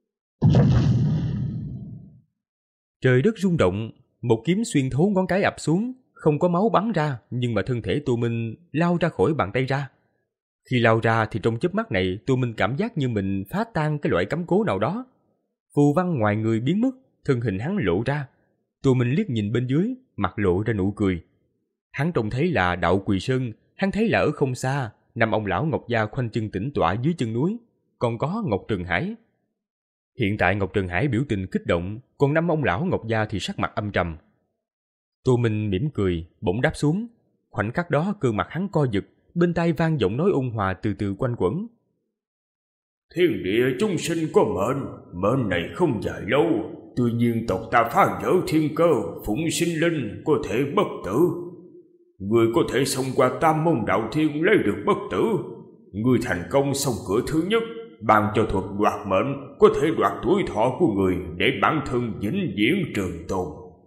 Trời đất rung động, một kiếm xuyên thấu ngón cái ập xuống, không có máu bắn ra, nhưng mà thân thể Tô Minh lao ra khỏi bàn tay ra. Khi lao ra thì trong chớp mắt này, Tô Minh cảm giác như mình phá tan cái loại cấm cố nào đó. Phù văn ngoài người biến mất, thân hình hắn lộ ra. Tô Minh liếc nhìn bên dưới, mặt lộ ra nụ cười. Hắn trông thấy là Đạo Quỳ Sơn, hắn thấy là ở không xa, năm ông lão Ngọc Gia khoanh chân tĩnh tọa dưới chân núi, còn có Ngọc Trần Hải. Hiện tại Ngọc Trần Hải biểu tình kích động, còn năm ông lão Ngọc Gia thì sắc mặt âm trầm. Tô Minh mỉm cười, bỗng đáp xuống. Khoảnh khắc đó cơ mặt hắn co giật, bên tai vang giọng nói ôn hòa từ từ quanh quẩn. Thiên địa chúng sinh có mệnh, mệnh này không dài lâu. Tuy nhiên tộc ta phá vỡ thiên cơ, phụng sinh linh có thể bất tử. Người có thể xông qua Tam Môn Đạo Thiên lấy được bất tử. Người thành công xong cửa thứ nhất, ban cho thuật đoạt mệnh, có thể đoạt tuổi thọ của người để bản thân vĩnh viễn trường tồn.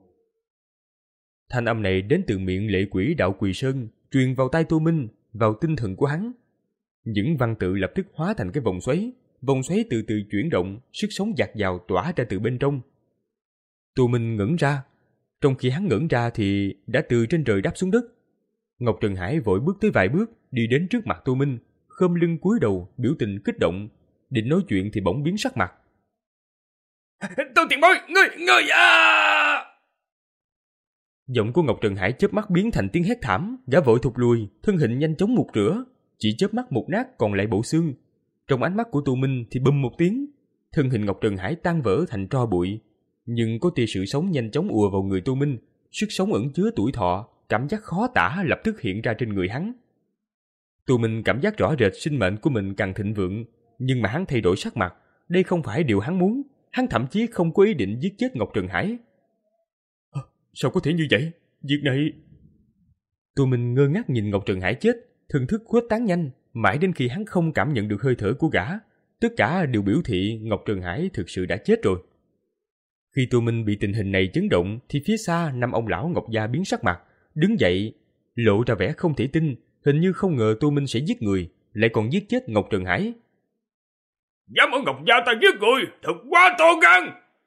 Thanh âm này đến từ miệng lệ quỷ Đạo Quỳ Sơn, truyền vào tai Tô Minh, vào tinh thần của hắn. Những văn tự lập tức hóa thành cái vòng xoáy, vòng xoáy từ từ chuyển động, sức sống dạt dào tỏa ra từ bên trong. Tô Minh ngẩn ra, trong khi hắn ngẩn ra thì đã từ trên trời đáp xuống đất. Ngọc Trần Hải vội bước tới vài bước, đi đến trước mặt Tô Minh, khom lưng cúi đầu, biểu tình kích động, định nói chuyện thì bỗng biến sắc mặt. Tô tiền bối, ngươi, ngươi à! Giọng của Ngọc Trần Hải chớp mắt biến thành tiếng hét thảm, gã vội thụt lùi, thân hình nhanh chóng mục rửa, chỉ chớp mắt một nát còn lại bộ xương. Trong ánh mắt của Tô Minh thì bùm một tiếng, thân hình Ngọc Trần Hải tan vỡ thành tro bụi, nhưng có tia sự sống nhanh chóng ùa vào người Tô Minh, sức sống ẩn chứa tuổi thọ, cảm giác khó tả lập tức hiện ra trên người hắn. Tô Minh cảm giác rõ rệt sinh mệnh của mình càng thịnh vượng, nhưng mà hắn thay đổi sắc mặt, đây không phải điều hắn muốn, hắn thậm chí không có ý định giết chết Ngọc Trần Hải. À, sao có thể như vậy? Việc này... Tô Minh ngơ ngác nhìn Ngọc Trần Hải chết, thần thức khuếch tán nhanh, mãi đến khi hắn không cảm nhận được hơi thở của gã, tất cả đều biểu thị Ngọc Trần Hải thực sự đã chết rồi. Khi Tô Minh bị tình hình này chấn động thì phía xa năm ông lão Ngọc Gia biến sắc mặt, đứng dậy, lộ ra vẻ không thể tin, hình như không ngờ Tô Minh sẽ giết người, lại còn giết chết Ngọc Trần Hải. Dám ở Ngọc Gia ta giết người, thật quá to gan!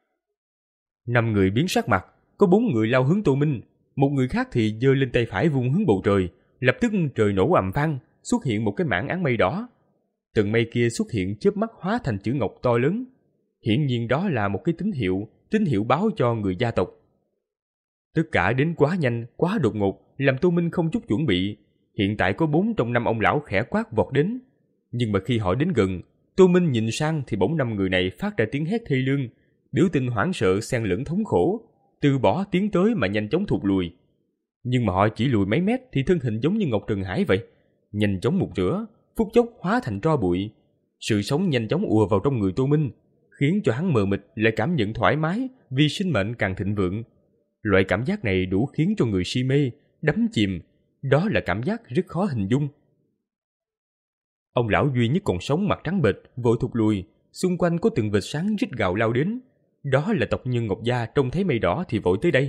Năm người biến sắc mặt, có bốn người lao hướng Tô Minh, một người khác thì giơ lên tay phải vung hướng bầu trời, lập tức trời nổ ầm vang, xuất hiện một cái mảng áng mây đỏ. Tầng mây kia xuất hiện chớp mắt hóa thành chữ ngọc to lớn. Hiển nhiên đó là một cái tín hiệu, tín hiệu báo cho người gia tộc. Tất cả đến quá nhanh, quá đột ngột, làm Tô Minh không chút chuẩn bị. Hiện tại có bốn trong năm ông lão khẽ quát vọt đến. Nhưng mà khi họ đến gần, Tô Minh nhìn sang thì bỗng năm người này phát ra tiếng hét thê lương, biểu tình hoảng sợ xen lẫn thống khổ, từ bỏ tiến tới mà nhanh chóng thụt lùi. Nhưng mà họ chỉ lùi mấy mét thì thân hình giống như Ngọc Trần Hải vậy, nhanh chóng mục rửa, phút chốc hóa thành tro bụi. Sự sống nhanh chóng ùa vào trong người Tô Minh, khiến cho hắn mờ mịt lại cảm nhận thoải mái vì sinh mệnh càng thịnh vượng. Loại cảm giác này đủ khiến cho người si mê, đắm chìm, đó là cảm giác rất khó hình dung. Ông lão duy nhất còn sống mặt trắng bệch vội thụt lùi, xung quanh có từng vệt sáng rít gào lao đến. Đó là tộc nhân Ngọc Gia, trông thấy mây đỏ thì vội tới đây.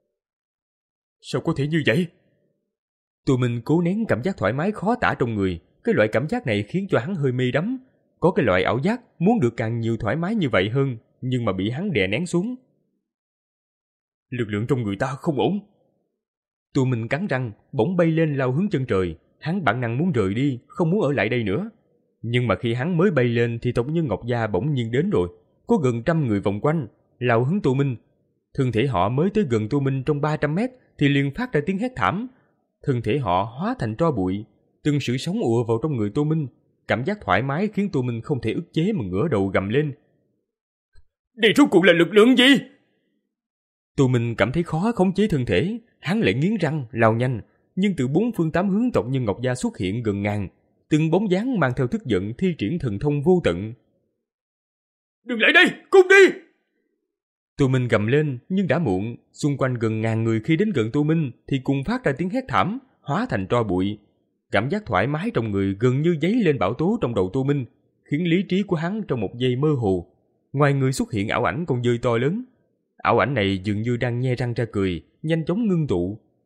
Sao có thể như vậy? Tụi mình cố nén cảm giác thoải mái khó tả trong người, cái loại cảm giác này khiến cho hắn hơi mê đắm, có cái loại ảo giác muốn được càng nhiều thoải mái như vậy hơn, nhưng mà bị hắn đè nén xuống. Lực lượng trong người ta không ổn. Tụi mình cắn răng, bỗng bay lên lao hướng chân trời, hắn bản năng muốn rời đi, không muốn ở lại đây nữa. Nhưng mà khi hắn mới bay lên thì tộc nhân Ngọc Gia bỗng nhiên đến rồi, có gần trăm người vòng quanh, lao hướng Tô Minh. Thân thể họ mới tới gần Tô Minh trong ba trăm mét thì liền phát ra tiếng hét thảm. Thân thể họ hóa thành tro bụi, từng sự sống ùa vào trong người Tô Minh, cảm giác thoải mái khiến Tô Minh không thể ức chế mà ngửa đầu gầm lên. Đây rốt cuộc là lực lượng gì? Tô Minh cảm thấy khó khống chế thân thể, hắn lại nghiến răng lao nhanh, nhưng từ bốn phương tám hướng tộc nhân Ngọc Gia xuất hiện gần ngàn, từng bóng dáng mang theo tức giận thi triển thần thông vô tận. Đừng lại đây, cút đi! Tô Minh gầm lên, nhưng đã muộn, xung quanh gần ngàn người khi đến gần Tô Minh thì cùng phát ra tiếng hét thảm, hóa thành tro bụi. Cảm giác thoải mái trong người gần như dấy lên bão tố trong đầu Tô Minh, khiến lý trí của hắn trong một giây mơ hồ. Ngoài người xuất hiện ảo ảnh con dơi to lớn. Ảo ảnh này dường như đang nhe răng ra cười, nhanh chóng ngưng tụ,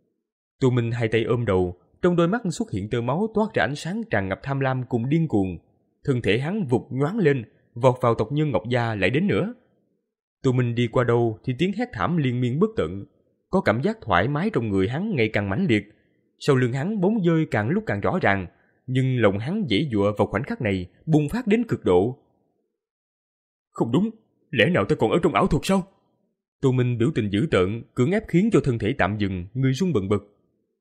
Tô Minh hai tay ôm đầu, trong đôi mắt xuất hiện tơ máu toát ra ánh sáng tràn ngập tham lam cùng điên cuồng. Thân thể hắn vụt nhoáng lên, vọt vào tộc nhân Ngọc Gia lại đến nữa. Tô Minh đi qua đâu thì tiếng hét thảm liên miên bất tận, có cảm giác thoải mái trong người hắn ngày càng mãnh liệt. Sau lưng hắn bóng dơi càng lúc càng rõ ràng, nhưng lòng hắn giãy giụa vào khoảnh khắc này bùng phát đến cực độ. Không đúng, lẽ nào ta còn ở trong ảo thuật sao? Tô Minh biểu tình dữ tợn, cưỡng ép khiến cho thân thể tạm dừng, người run bần bật.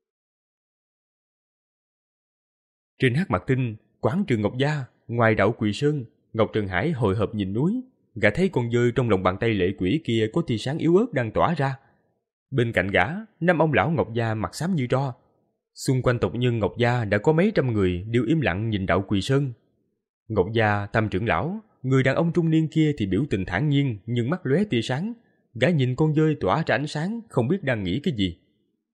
Trên Hắc Mạc Tinh, quán trường Ngọc Gia, ngoài đạo Quỳ Sơn, Ngọc Trần Hải hồi hộp nhìn núi, gã thấy con dơi trong lòng bàn tay lệ quỷ kia có tia sáng yếu ớt đang tỏa ra. Bên cạnh gã, năm ông lão Ngọc Gia mặt xám như tro. Xung quanh tộc nhân Ngọc Gia đã có mấy trăm người đều im lặng nhìn đạo Quỳ Sơn. Ngọc Gia Tam trưởng lão, người đàn ông trung niên kia thì biểu tình thản nhiên nhưng mắt lóe tia sáng. Gã nhìn con dơi tỏa ra ánh sáng, không biết đang nghĩ cái gì.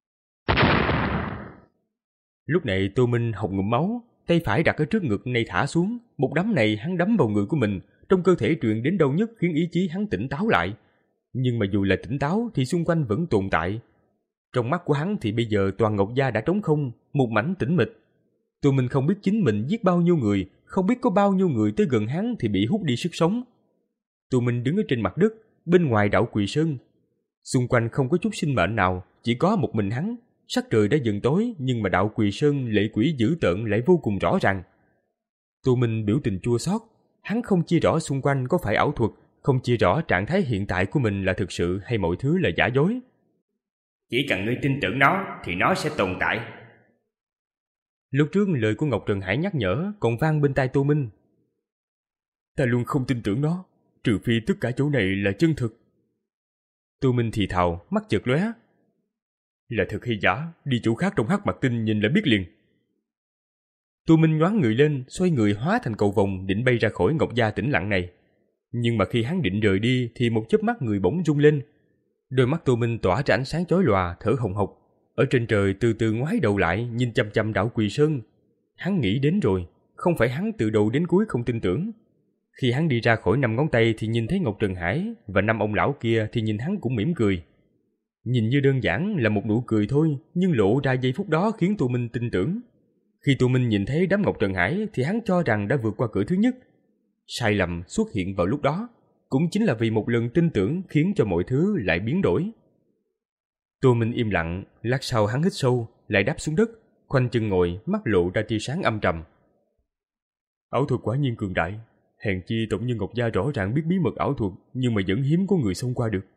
Lúc này Tô Minh hộc ngụm máu, tay phải đặt ở trước ngực này thả xuống, một đấm này hắn đấm vào người của mình, trong cơ thể truyền đến đau nhức khiến ý chí hắn tỉnh táo lại. Nhưng mà dù là tỉnh táo thì xung quanh vẫn tồn tại. Trong mắt của hắn thì bây giờ toàn Ngọc Gia đã trống không, một mảnh tĩnh mịch. Tô Minh không biết chính mình giết bao nhiêu người, không biết có bao nhiêu người tới gần hắn thì bị hút đi sức sống. Tô Minh đứng ở trên mặt đất, bên ngoài đạo Quỳ Sơn. Xung quanh không có chút sinh mệnh nào, chỉ có một mình hắn. Sắc trời đã dần tối, nhưng mà đạo Quỳ Sơn lệ quỷ dữ tợn lại vô cùng rõ ràng. Tô Minh biểu tình chua xót, hắn không chia rõ xung quanh có phải ảo thuật, không chia rõ trạng thái hiện tại của mình là thực sự hay mọi thứ là giả dối. Chỉ cần ngươi tin tưởng nó thì nó sẽ tồn tại. Lúc trước lời của Ngọc Trần Hải nhắc nhở còn vang bên tai Tô Minh. Ta luôn không tin tưởng nó, trừ phi tất cả chỗ này là chân thực. Tô Minh thì thào, mắt chợt lóe. Là thật hay giả, đi chỗ khác trong Hắc Mạc Tinh nhìn là biết liền. Tô Minh nhoáng người lên, xoay người hóa thành cầu vồng định bay ra khỏi Ngọc Gia tĩnh lặng này. Nhưng mà khi hắn định rời đi thì một chớp mắt người bỗng rung lên. Đôi mắt Tô Minh tỏa ra ánh sáng chói lòa, thở hồng hộc. Ở trên trời từ từ ngoái đầu lại nhìn chăm chăm đạo Quỳ Sơn. Hắn nghĩ đến rồi, không phải hắn từ đầu đến cuối không tin tưởng. Khi hắn đi ra khỏi năm ngón tay thì nhìn thấy Ngọc Trần Hải, và năm ông lão kia thì nhìn hắn cũng mỉm cười. Nhìn như đơn giản là một nụ cười thôi, nhưng lộ ra giây phút đó khiến Tô Minh tin tưởng. Khi Tô Minh nhìn thấy đám Ngọc Trần Hải thì hắn cho rằng đã vượt qua cửa thứ nhất. Sai lầm xuất hiện vào lúc đó, cũng chính là vì một lần tin tưởng khiến cho mọi thứ lại biến đổi. Tô Minh im lặng, lát sau hắn hít sâu, lại đáp xuống đất, khoanh chân ngồi, mắt lộ ra tia sáng âm trầm. Ảo thuật quả nhiên cường đại, hèn chi tộc nhân Ngọc Gia rõ ràng biết bí mật ảo thuật, nhưng mà vẫn hiếm có người xông qua được.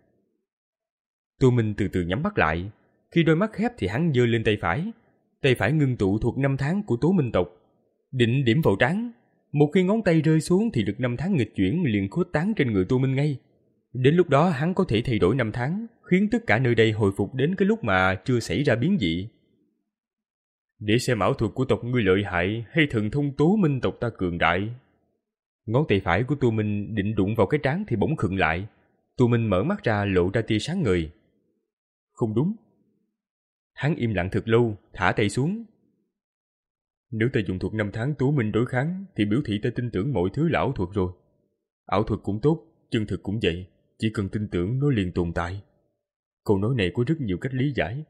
Tô Minh từ từ nhắm mắt lại, khi đôi mắt khép thì hắn giơ lên tay phải, tay phải ngưng tụ thuật năm tháng của Tố Minh tộc, định điểm vào trán. Một khi ngón tay rơi xuống thì lực năm tháng nghịch chuyển liền khuếch tán trên người Tô Minh ngay. Đến lúc đó hắn có thể thay đổi năm tháng, khiến tất cả nơi đây hồi phục đến cái lúc mà chưa xảy ra biến dị. Để xem ảo thuật của tộc ngươi lợi hại hay thần thông Tố Minh tộc ta cường đại. Ngón tay phải của Tô Minh định đụng vào cái trán thì bỗng khựng lại. Tô Minh mở mắt ra lộ ra tia sáng ngời. Không đúng. Hắn im lặng thật lâu, thả tay xuống. Nếu ta dùng thuật năm tháng Tố Minh đối kháng thì biểu thị ta tin tưởng mọi thứ là ảo thuật rồi. Ảo thuật cũng tốt, chân thực cũng vậy, chỉ cần tin tưởng nó liền tồn tại. Câu nói này có rất nhiều cách lý giải.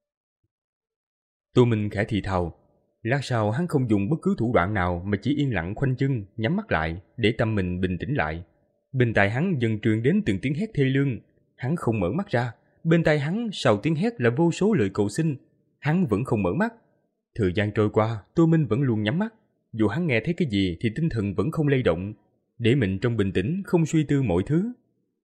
Tô Minh khẽ thì thào. Lát sau hắn không dùng bất cứ thủ đoạn nào mà chỉ yên lặng khoanh chân, nhắm mắt lại để tâm mình bình tĩnh lại. Bên tai hắn dần truyền đến từng tiếng hét thê lương. Hắn không mở mắt ra. Bên tai hắn sau tiếng hét là vô số lời cầu xin. Hắn vẫn không mở mắt. Thời gian trôi qua, Tô Minh vẫn luôn nhắm mắt. Dù hắn nghe thấy cái gì thì tinh thần vẫn không lay động, để mình trong bình tĩnh không suy tư mọi thứ.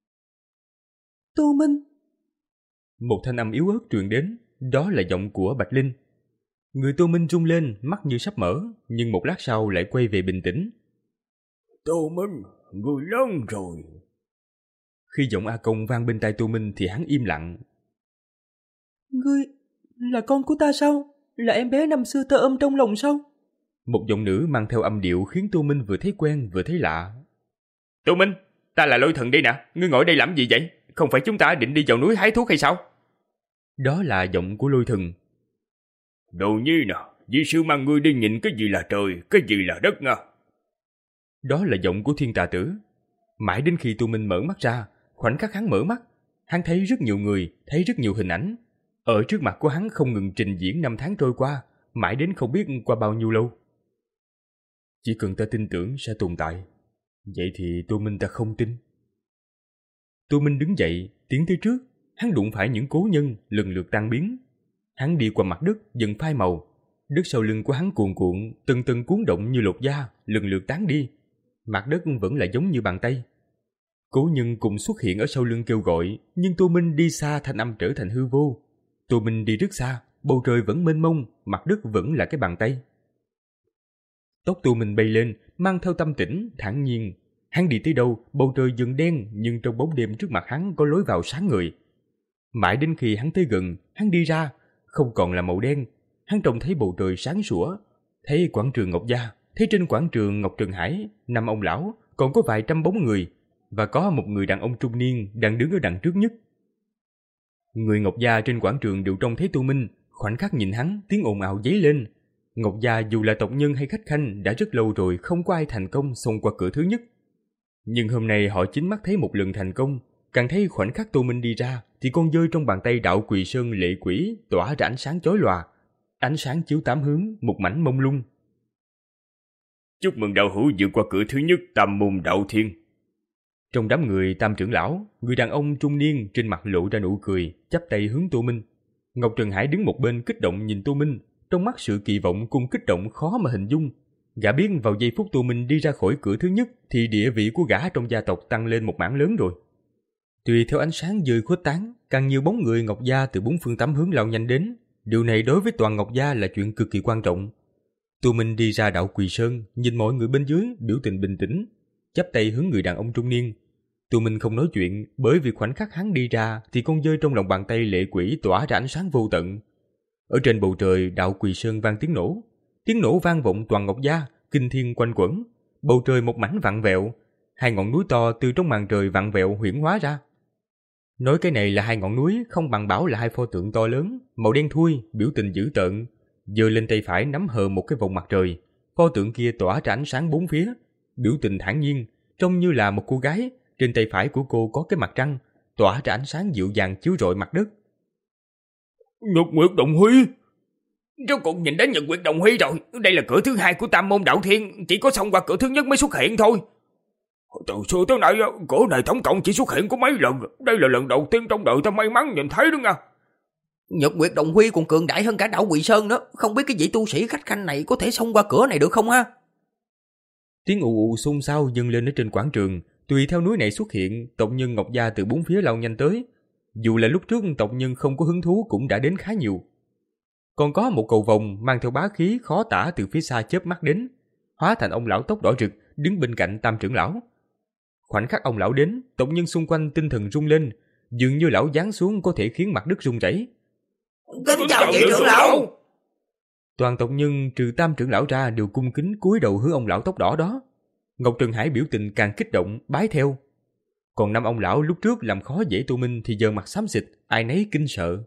Tô Minh! Một thanh âm yếu ớt truyền đến, đó là giọng của Bạch Linh. Người Tô Minh rung lên, mắt như sắp mở, nhưng một lát sau lại quay về bình tĩnh. Tô Minh, người lớn rồi. Khi giọng A Công vang bên tai Tô Minh thì hắn im lặng. Ngươi là con của ta sao? Là em bé năm xưa ta ôm trong lòng sao? Một giọng nữ mang theo âm điệu khiến Tô Minh vừa thấy quen vừa thấy lạ. Tô Minh, ta là Lôi Thần đây nè, ngươi ngồi đây làm gì vậy? Không phải chúng ta định đi vào núi hái thuốc hay sao? Đó là giọng của Lôi Thần. Đồ nhi nè, vì sư mang ngươi đi nhìn cái gì là trời, cái gì là đất nha. Đó là giọng của Thiên Tà Tử. Mãi đến khi Tô Minh mở mắt ra, khoảnh khắc hắn mở mắt, hắn thấy rất nhiều người, thấy rất nhiều hình ảnh. Ở trước mặt của hắn không ngừng trình diễn năm tháng trôi qua, mãi đến không biết qua bao nhiêu lâu. Chỉ cần ta tin tưởng sẽ tồn tại, vậy thì Tô Minh ta không tin. Tô Minh đứng dậy, tiến tới trước, hắn đụng phải những cố nhân lần lượt tan biến. Hắn đi qua mặt đất dần phai màu, đất sau lưng của hắn cuồn cuộn, từng từng cuốn động như lột da, lần lượt tán đi. Mặt đất vẫn là giống như bàn tay. Cố nhân cùng xuất hiện ở sau lưng kêu gọi, nhưng Tô Minh đi xa, thanh âm trở thành hư vô. Tô Minh đi rất xa, bầu trời vẫn mênh mông, mặt đất vẫn là cái bàn tay. Tóc Tô Minh bay lên, mang theo tâm tĩnh, thản nhiên. Hắn đi tới đâu, bầu trời dần đen, nhưng trong bóng đêm trước mặt hắn có lối vào sáng ngời. Mãi đến khi hắn tới gần, hắn đi ra, không còn là màu đen. Hắn trông thấy bầu trời sáng sủa, thấy quảng trường Ngọc Gia, thấy trên quảng trường Ngọc Trừng Hải, năm ông lão, còn có vài trăm bóng người, và có một người đàn ông trung niên đang đứng ở đằng trước nhất. Người Ngọc Gia trên quảng trường đều trông thấy Tô Minh, khoảnh khắc nhìn hắn, tiếng ồn ào dấy lên. Ngọc Gia dù là tộc nhân hay khách khanh đã rất lâu rồi không có ai thành công xông qua cửa thứ nhất. Nhưng hôm nay họ chính mắt thấy một lần thành công, càng thấy khoảnh khắc Tô Minh đi ra thì con dơi trong bàn tay Đạo Quỳ Sơn lệ quỷ tỏa ra ánh sáng chói lòa, ánh sáng chiếu tám hướng, một mảnh mông lung. Chúc mừng đạo hữu vượt qua cửa thứ nhất Tam Môn Đạo Thiên. Trong đám người Tam trưởng lão, người đàn ông trung niên trên mặt lộ ra nụ cười, chắp tay hướng Tô Minh. Ngọc Trừng Hải đứng một bên kích động nhìn Tô Minh, trong mắt sự kỳ vọng cùng kích động khó mà hình dung. Gã biết vào giây phút Tô Minh đi ra khỏi cửa thứ nhất thì địa vị của gã trong gia tộc tăng lên một mảng lớn rồi. Tùy theo ánh sáng dời khuếch tán, càng nhiều bóng người Ngọc Gia từ bốn phương tám hướng lao nhanh đến. Điều này đối với toàn Ngọc Gia là chuyện cực kỳ quan trọng. Tô Minh đi ra Đạo Quỳ Sơn, nhìn mọi người bên dưới, biểu tình bình tĩnh, chắp tay hướng người đàn ông trung niên. Tô Minh không nói chuyện, bởi vì khoảnh khắc hắn đi ra thì con dơi trong lòng bàn tay lệ quỷ tỏa ra ánh sáng vô tận. Ở trên bầu trời Đạo Quỳ Sơn vang tiếng nổ, tiếng nổ vang vọng toàn Ngọc Gia, kinh thiên quanh quẩn, bầu trời một mảnh vặn vẹo, hai ngọn núi to từ trong màn trời vặn vẹo huyễn hóa ra. Nói cái này là hai ngọn núi, không bằng bảo là hai pho tượng to lớn, màu đen thui, biểu tình dữ tợn, giơ lên tay phải nắm hờ một cái vòng mặt trời. Pho tượng kia tỏa ra ánh sáng bốn phía, biểu tình thản nhiên, trông như là một cô gái. Trên tay phải của cô có cái mặt trăng, tỏa ra ánh sáng dịu dàng chiếu rọi mặt đất. Nhật Nguyệt Đồng Huy! Rốt cuộc nhìn đến Nhật Nguyệt Đồng Huy rồi. Đây là cửa thứ hai của Tam Môn Đạo Thiên, chỉ có xông qua cửa thứ nhất mới xuất hiện thôi. Từ xưa tới nay, cửa này tổng cộng chỉ xuất hiện có mấy lần. Đây là lần đầu tiên trong đời ta may mắn nhìn thấy đó nha. Nhật Nguyệt Đồng Huy còn cường đại hơn cả Đạo Quỳ Sơn nữa. Không biết cái vị tu sĩ khách khanh này có thể xông qua cửa này được không ha? Tiếng ù ù xôn xao dâng lên ở trên quảng trường. Tùy theo núi này xuất hiện, tộc nhân Ngọc Gia từ bốn phía lao nhanh tới. Dù là lúc trước tộc nhân không có hứng thú cũng đã đến khá nhiều. Còn có một cầu vồng mang theo bá khí khó tả từ phía xa chớp mắt đến, hóa thành ông lão tóc đỏ rực đứng bên cạnh Tam trưởng lão. Khoảnh khắc ông lão đến, tộc nhân xung quanh tinh thần rung lên, dường như lão giáng xuống có thể khiến mặt đất rung rẩy. Kính chào vị trưởng lão. Toàn tộc nhân trừ Tam trưởng lão ra đều cung kính cúi đầu hướng ông lão tóc đỏ đó. Ngọc Trừng Hải biểu tình càng kích động, bái theo. Còn năm ông lão lúc trước làm khó dễ Tô Minh thì giờ mặt xám xịt, ai nấy kinh sợ.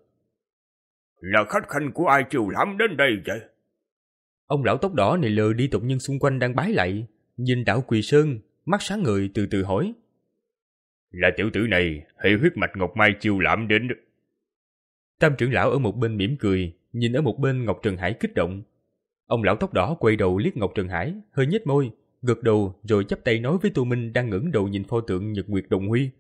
Là khách khanh của ai chiều lắm đến đây vậy? Ông lão tóc đỏ này lờ đi tộc nhân xung quanh đang bái lạy, nhìn Đạo Quỳ Sơn, mắt sáng ngời từ từ hỏi. Là tiểu tử này, hệ huyết mạch Ngọc Mai chiều lãm đến. Tam trưởng lão ở một bên mỉm cười, nhìn ở một bên Ngọc Trừng Hải kích động. Ông lão tóc đỏ quay đầu liếc Ngọc Trừng Hải, hơi nhếch môi, gật đầu rồi chắp tay nói với Tô Minh đang ngẩng đầu nhìn pho tượng Nhật Nguyệt Đồng Huy.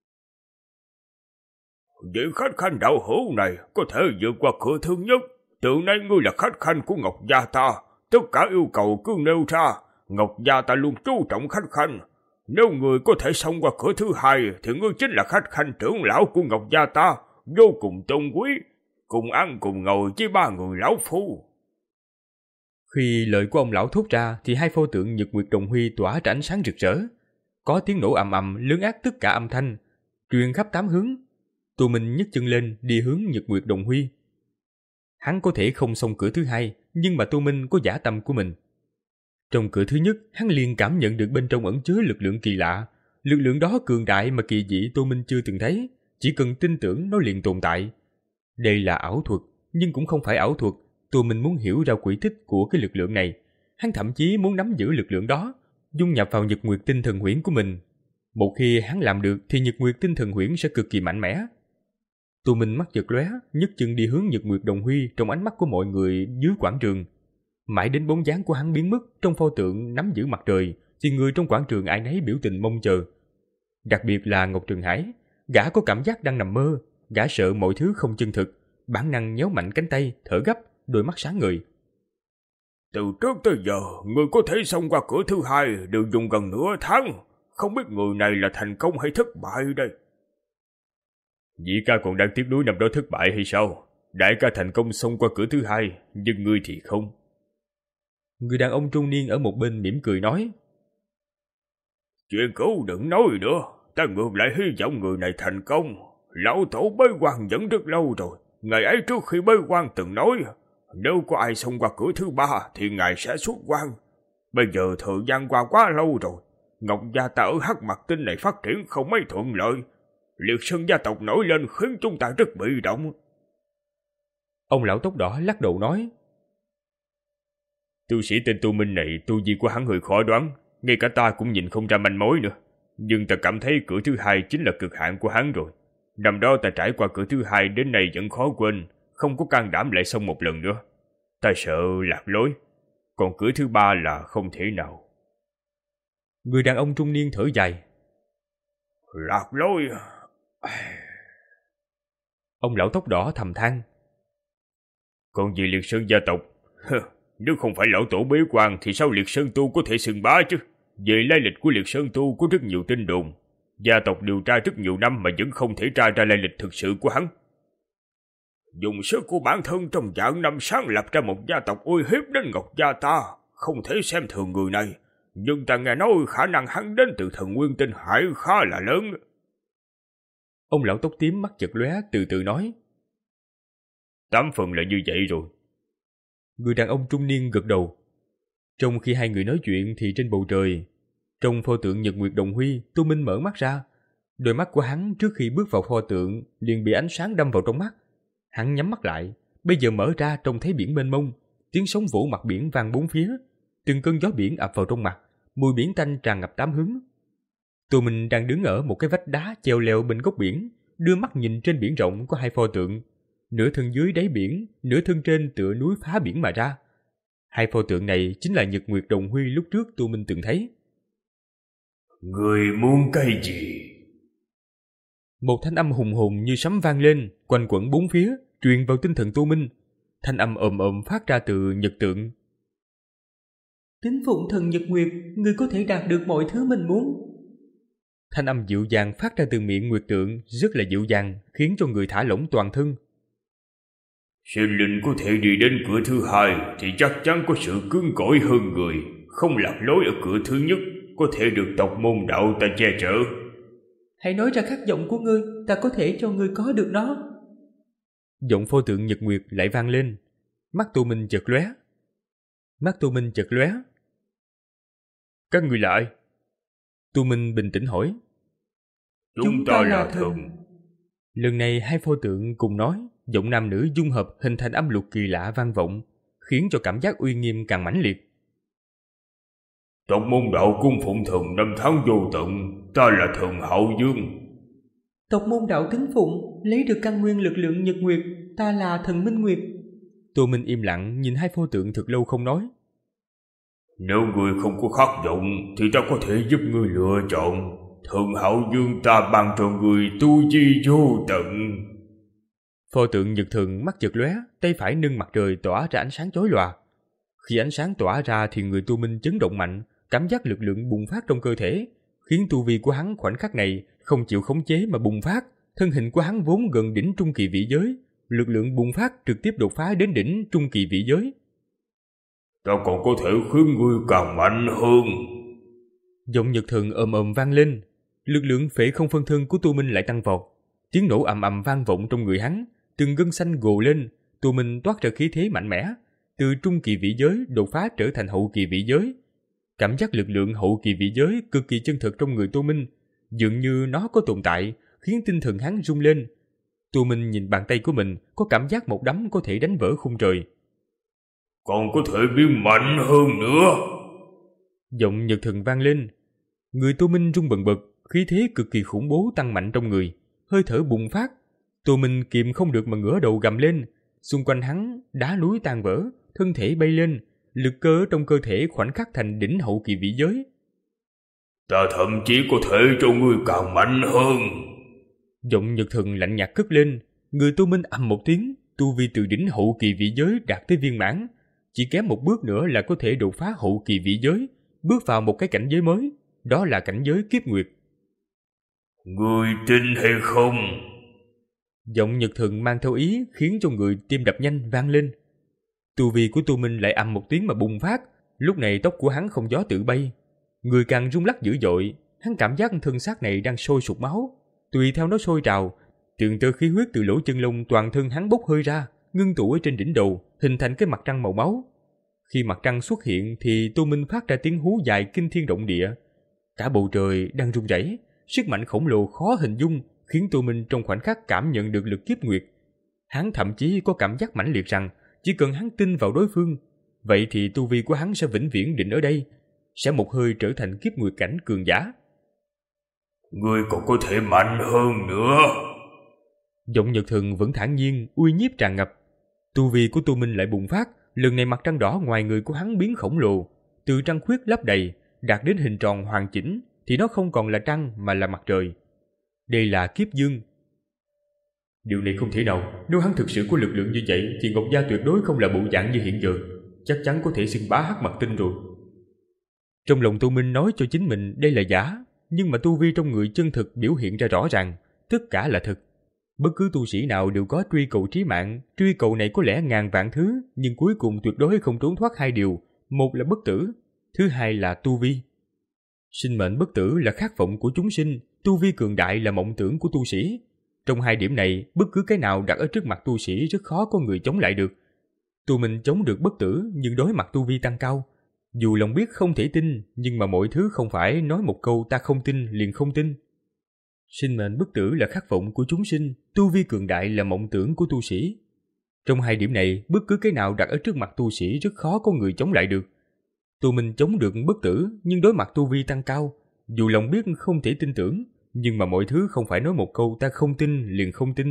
Vị khách khanh đạo hữu này có thể vượt qua cửa thứ nhất. Từ nay ngươi là khách khanh của Ngọc Gia ta. Tất cả yêu cầu cứ nêu ra. Ngọc Gia ta luôn chú trọng khách khanh. Nếu người có thể xông qua cửa thứ hai thì ngươi chính là khách khanh trưởng lão của Ngọc Gia ta, vô cùng tôn quý. Cùng ăn cùng ngồi với ba người lão phu. Khi lời của ông lão thốt ra thì hai pho tượng Nhật Nguyệt Đồng Huy tỏa ra ánh sáng rực rỡ. Có tiếng nổ ầm ầm lớn át tất cả âm thanh, truyền khắp tám hướng. Tô Minh nhấc chân lên đi hướng Nhật Nguyệt Đồng Huy. Hắn có thể không xông cửa thứ hai, nhưng mà Tô Minh có dã tâm của mình. Trong cửa thứ nhất, hắn liền cảm nhận được bên trong ẩn chứa lực lượng kỳ lạ. Lực lượng đó cường đại mà kỳ dị Tô Minh chưa từng thấy, chỉ cần tin tưởng nó liền tồn tại. Đây là ảo thuật, nhưng cũng không phải ảo thuật. Tô Minh muốn hiểu ra quỹ tích của cái lực lượng này. Hắn thậm chí muốn nắm giữ lực lượng đó, dung nhập vào Nhật Nguyệt Tinh Thần Huyễn của mình. Một khi hắn làm được thì Nhật Nguyệt Tinh Thần Huyễn sẽ cực kỳ mạnh mẽ. Tô Minh mắt chợt lóe, nhấc chân đi hướng Nhật Nguyệt Đồng Huy trong ánh mắt của mọi người dưới quảng trường. Mãi đến bóng dáng của hắn biến mất trong pho tượng nắm giữ mặt trời, thì người trong quảng trường ai nấy biểu tình mong chờ. Đặc biệt là Ngọc Trường Hải, gã có cảm giác đang nằm mơ, gã sợ mọi thứ không chân thực, bản năng nhéo mạnh cánh tay, thở gấp, đôi mắt sáng ngời. Từ trước tới giờ, người có thể xông qua cửa thứ hai đều dùng gần nửa tháng. Không biết người này là thành công hay thất bại đây. Dĩ ca còn đang tiếc nuối năm đó thất bại hay sao? Đại ca thành công xông qua cửa thứ hai, nhưng ngươi thì không. Người đàn ông trung niên ở một bên mỉm cười nói. Chuyện cũ đừng nói nữa, ta ngược lại hy vọng người này thành công. Lão tổ bế quan dẫn rất lâu rồi, ngày ấy trước khi bế quan từng nói, nếu có ai xông qua cửa thứ ba thì ngài sẽ xuất quan. Bây giờ thời gian qua quá lâu rồi, Ngọc gia ta ở Hắc Mặt Tinh này phát triển không mấy thuận lợi. Liệt Sơn gia tộc nổi lên khiến chúng ta rất bị động. Ông lão tóc đỏ lắc đầu nói. Tu sĩ tên Tu Minh này tu vi của hắn hơi khó đoán, ngay cả ta cũng nhìn không ra manh mối nữa. Nhưng ta cảm thấy cửa thứ hai chính là cực hạn của hắn rồi. Năm đó ta trải qua cửa thứ hai đến nay vẫn khó quên, không có can đảm lại xông một lần nữa. Ta sợ lạc lối, còn cửa thứ ba là không thể nào. Người đàn ông trung niên thở dài. Lạc lối. Ông lão tóc đỏ thầm than. Còn vì Liệt Sơn gia tộc, nếu không phải lão tổ bế quan thì sao Liệt Sơn tu có thể xưng bá chứ? Về lai lịch của Liệt Sơn tu có rất nhiều tin đồn. Gia tộc điều tra rất nhiều năm mà vẫn không thể tra ra lai lịch thực sự của hắn. Dùng sức của bản thân trong vạn năm sáng lập ra một gia tộc uy hiếp đến Ngọc gia ta, không thể xem thường người này. Nhưng ta nghe nói khả năng hắn đến từ thần Nguyên Tinh Hải khá là lớn. Ông lão tóc tím mắt chật lóe từ từ nói. Tám phần là như vậy rồi. Người đàn ông trung niên gật đầu. Trong khi hai người nói chuyện thì trên bầu trời, trong pho tượng Nhật Nguyệt Đồng Huy, Tô Minh mở mắt ra. Đôi mắt của hắn trước khi bước vào pho tượng liền bị ánh sáng đâm vào trong mắt. Hắn nhắm mắt lại, bây giờ mở ra trông thấy biển mênh mông, tiếng sóng vỗ mặt biển vang bốn phía, từng cơn gió biển ập vào trong mặt, mùi biển tanh tràn ngập tám hướng. Tô Minh đang đứng ở một cái vách đá chèo leo bên góc biển, đưa mắt nhìn trên biển rộng có hai pho tượng, nửa thân dưới đáy biển, nửa thân trên tựa núi phá biển mà ra. Hai pho tượng này chính là Nhật Nguyệt Đồng Huy lúc trước Tô Minh từng thấy. Người muốn cái gì? Một thanh âm hùng hùng như sấm vang lên, quanh quẩn bốn phía, truyền vào tinh thần Tô Minh. Thanh âm ồm ồm phát ra từ Nhật tượng. Kính phụng thần Nhật Nguyệt, người có thể đạt được mọi thứ mình muốn. Thanh âm dịu dàng phát ra từ miệng Nguyệt tượng, rất là dịu dàng, khiến cho người thả lỏng toàn thân. Sinh linh có thể đi đến cửa thứ hai thì chắc chắn có sự cứng cỏi hơn người, không lạc lối ở cửa thứ nhất, có thể được tộc môn đạo ta che chở. Hãy nói ra khát vọng của ngươi, ta có thể cho ngươi có được nó. Giọng pho tượng Nhật Nguyệt lại vang lên. Mắt Tô Minh chợt lóe. Mắt Tô Minh chợt lóe. Các người là ai? Tô Minh bình tĩnh hỏi. Chúng, Chúng ta, ta là thần. Lần này hai pho tượng cùng nói, giọng nam nữ dung hợp hình thành âm luật kỳ lạ vang vọng, khiến cho cảm giác uy nghiêm càng mãnh liệt. Tộc môn đạo cung phụng thần năm tháng vô tận, ta là thần Hạo Dương. Tộc môn đạo kính phụng lấy được căn nguyên lực lượng Nhật Nguyệt, ta là thần Minh Nguyệt. Tô Minh im lặng nhìn hai pho tượng thật lâu không nói. Nếu người không có khát vọng thì ta có thể giúp người lựa chọn. Thần Hạo Dương ta ban cho người tu vi vô tận. Pho tượng Nhật Thần mắt chợt lóe, tay phải nâng mặt trời tỏa ra ánh sáng chói lòa. Khi ánh sáng tỏa ra thì người Tô Minh chấn động mạnh, cảm giác lực lượng bùng phát trong cơ thể, khiến tu vi của hắn khoảnh khắc này không chịu khống chế mà bùng phát. Thân hình của hắn vốn gần đỉnh trung kỳ vị giới, lực lượng bùng phát trực tiếp đột phá đến đỉnh trung kỳ vị giới. Ta còn có thể khiến ngươi càng mạnh hơn. Giọng Nhật Thần ầm ầm vang lên, lực lượng phệ không phân thân của Tô Minh lại tăng vọt. Tiếng nổ ầm ầm vang vọng trong người hắn, từng gân xanh gồ lên, Tô Minh toát ra khí thế mạnh mẽ, từ trung kỳ vị giới đột phá trở thành hậu kỳ vị giới. Cảm giác lực lượng hậu kỳ vị giới cực kỳ chân thực trong người Tô Minh, dường như nó có tồn tại, khiến tinh thần hắn rung lên. Tô Minh nhìn bàn tay của mình, có cảm giác một đấm có thể đánh vỡ khung trời. Còn có thể biến mạnh hơn nữa. Giọng Nhật Thần vang lên. Người Tô Minh rung bần bật, khí thế cực kỳ khủng bố tăng mạnh trong người, hơi thở bùng phát. Tô Minh kìm không được mà ngửa đầu gầm lên. Xung quanh hắn, đá núi tan vỡ, thân thể bay lên, lực cơ trong cơ thể khoảnh khắc thành đỉnh hậu kỳ vĩ giới. Ta thậm chí có thể cho ngươi càng mạnh hơn. Giọng Nhật Thần lạnh nhạt cất lên. Người Tô Minh ầm một tiếng, tu vi từ đỉnh hậu kỳ vĩ giới đạt tới viên mãn. Chỉ kém một bước nữa là có thể đột phá hậu kỳ vĩ giới, bước vào một cái cảnh giới mới, đó là cảnh giới kiếp nguyệt. Ngươi tin hay không? Giọng Nhật Thần mang theo ý khiến cho người tim đập nhanh vang lên. Tu vi của Tô Minh lại ầm một tiếng mà bùng phát. Lúc này tóc của hắn không gió tự bay, người càng rung lắc dữ dội. Hắn cảm giác thân xác này đang sôi sục máu. Tùy theo nó sôi trào, từng tơ khí huyết từ lỗ chân lông toàn thân hắn bốc hơi ra, ngưng tụ ở trên đỉnh đầu, hình thành cái mặt trăng màu máu. Khi mặt trăng xuất hiện thì Tô Minh phát ra tiếng hú dài kinh thiên động địa. Cả bầu trời đang rung rẩy, sức mạnh khổng lồ khó hình dung khiến Tô Minh trong khoảnh khắc cảm nhận được lực kiếp nguyệt. Hắn thậm chí có cảm giác mãnh liệt rằng chỉ cần hắn tin vào đối phương, vậy thì tu vi của hắn sẽ vĩnh viễn định ở đây, sẽ một hơi trở thành kiếp nguyệt cảnh cường giả. Ngươi còn có thể mạnh hơn nữa. Giọng Nhật Thần vẫn thản nhiên, uy nhiếp tràn ngập. Tu vi của Tô Minh lại bùng phát. Lần này mặt trăng đỏ ngoài người của hắn biến khổng lồ, từ trăng khuyết lấp đầy, đạt đến hình tròn hoàn chỉnh, thì nó không còn là trăng mà là mặt trời. Đây là kiếp dương. Điều này không thể nào. Nếu hắn thực sự có lực lượng như vậy thì Ngọc Gia tuyệt đối không là bộ dạng như hiện giờ, chắc chắn có thể xưng bá hắc mặt tinh rồi. Trong lòng Tô Minh nói cho chính mình đây là giả, nhưng mà tu vi trong người chân thực biểu hiện ra rõ ràng, tất cả là thật. Bất cứ tu sĩ nào đều có truy cầu trí mạng, truy cầu này có lẽ ngàn vạn thứ, nhưng cuối cùng tuyệt đối không trốn thoát hai điều, một là bất tử, thứ hai là tu vi. Sinh mệnh bất tử là khát vọng của chúng sinh, tu vi cường đại là mộng tưởng của tu sĩ. Trong hai điểm này, bất cứ cái nào đặt ở trước mặt tu sĩ rất khó có người chống lại được. Tu Minh chống được bất tử, nhưng đối mặt tu vi tăng cao. Dù lòng biết không thể tin, nhưng mà mọi thứ không phải nói một câu ta không tin liền không tin. Sinh mệnh bất tử là khát vọng của chúng sinh, tu vi cường đại là mộng tưởng của tu sĩ. Trong hai điểm này, bất cứ cái nào đặt ở trước mặt tu sĩ rất khó có người chống lại được. Tu Minh chống được bất tử, nhưng đối mặt tu vi tăng cao. Dù lòng biết không thể tin tưởng, nhưng mà mọi thứ không phải nói một câu ta không tin liền không tin.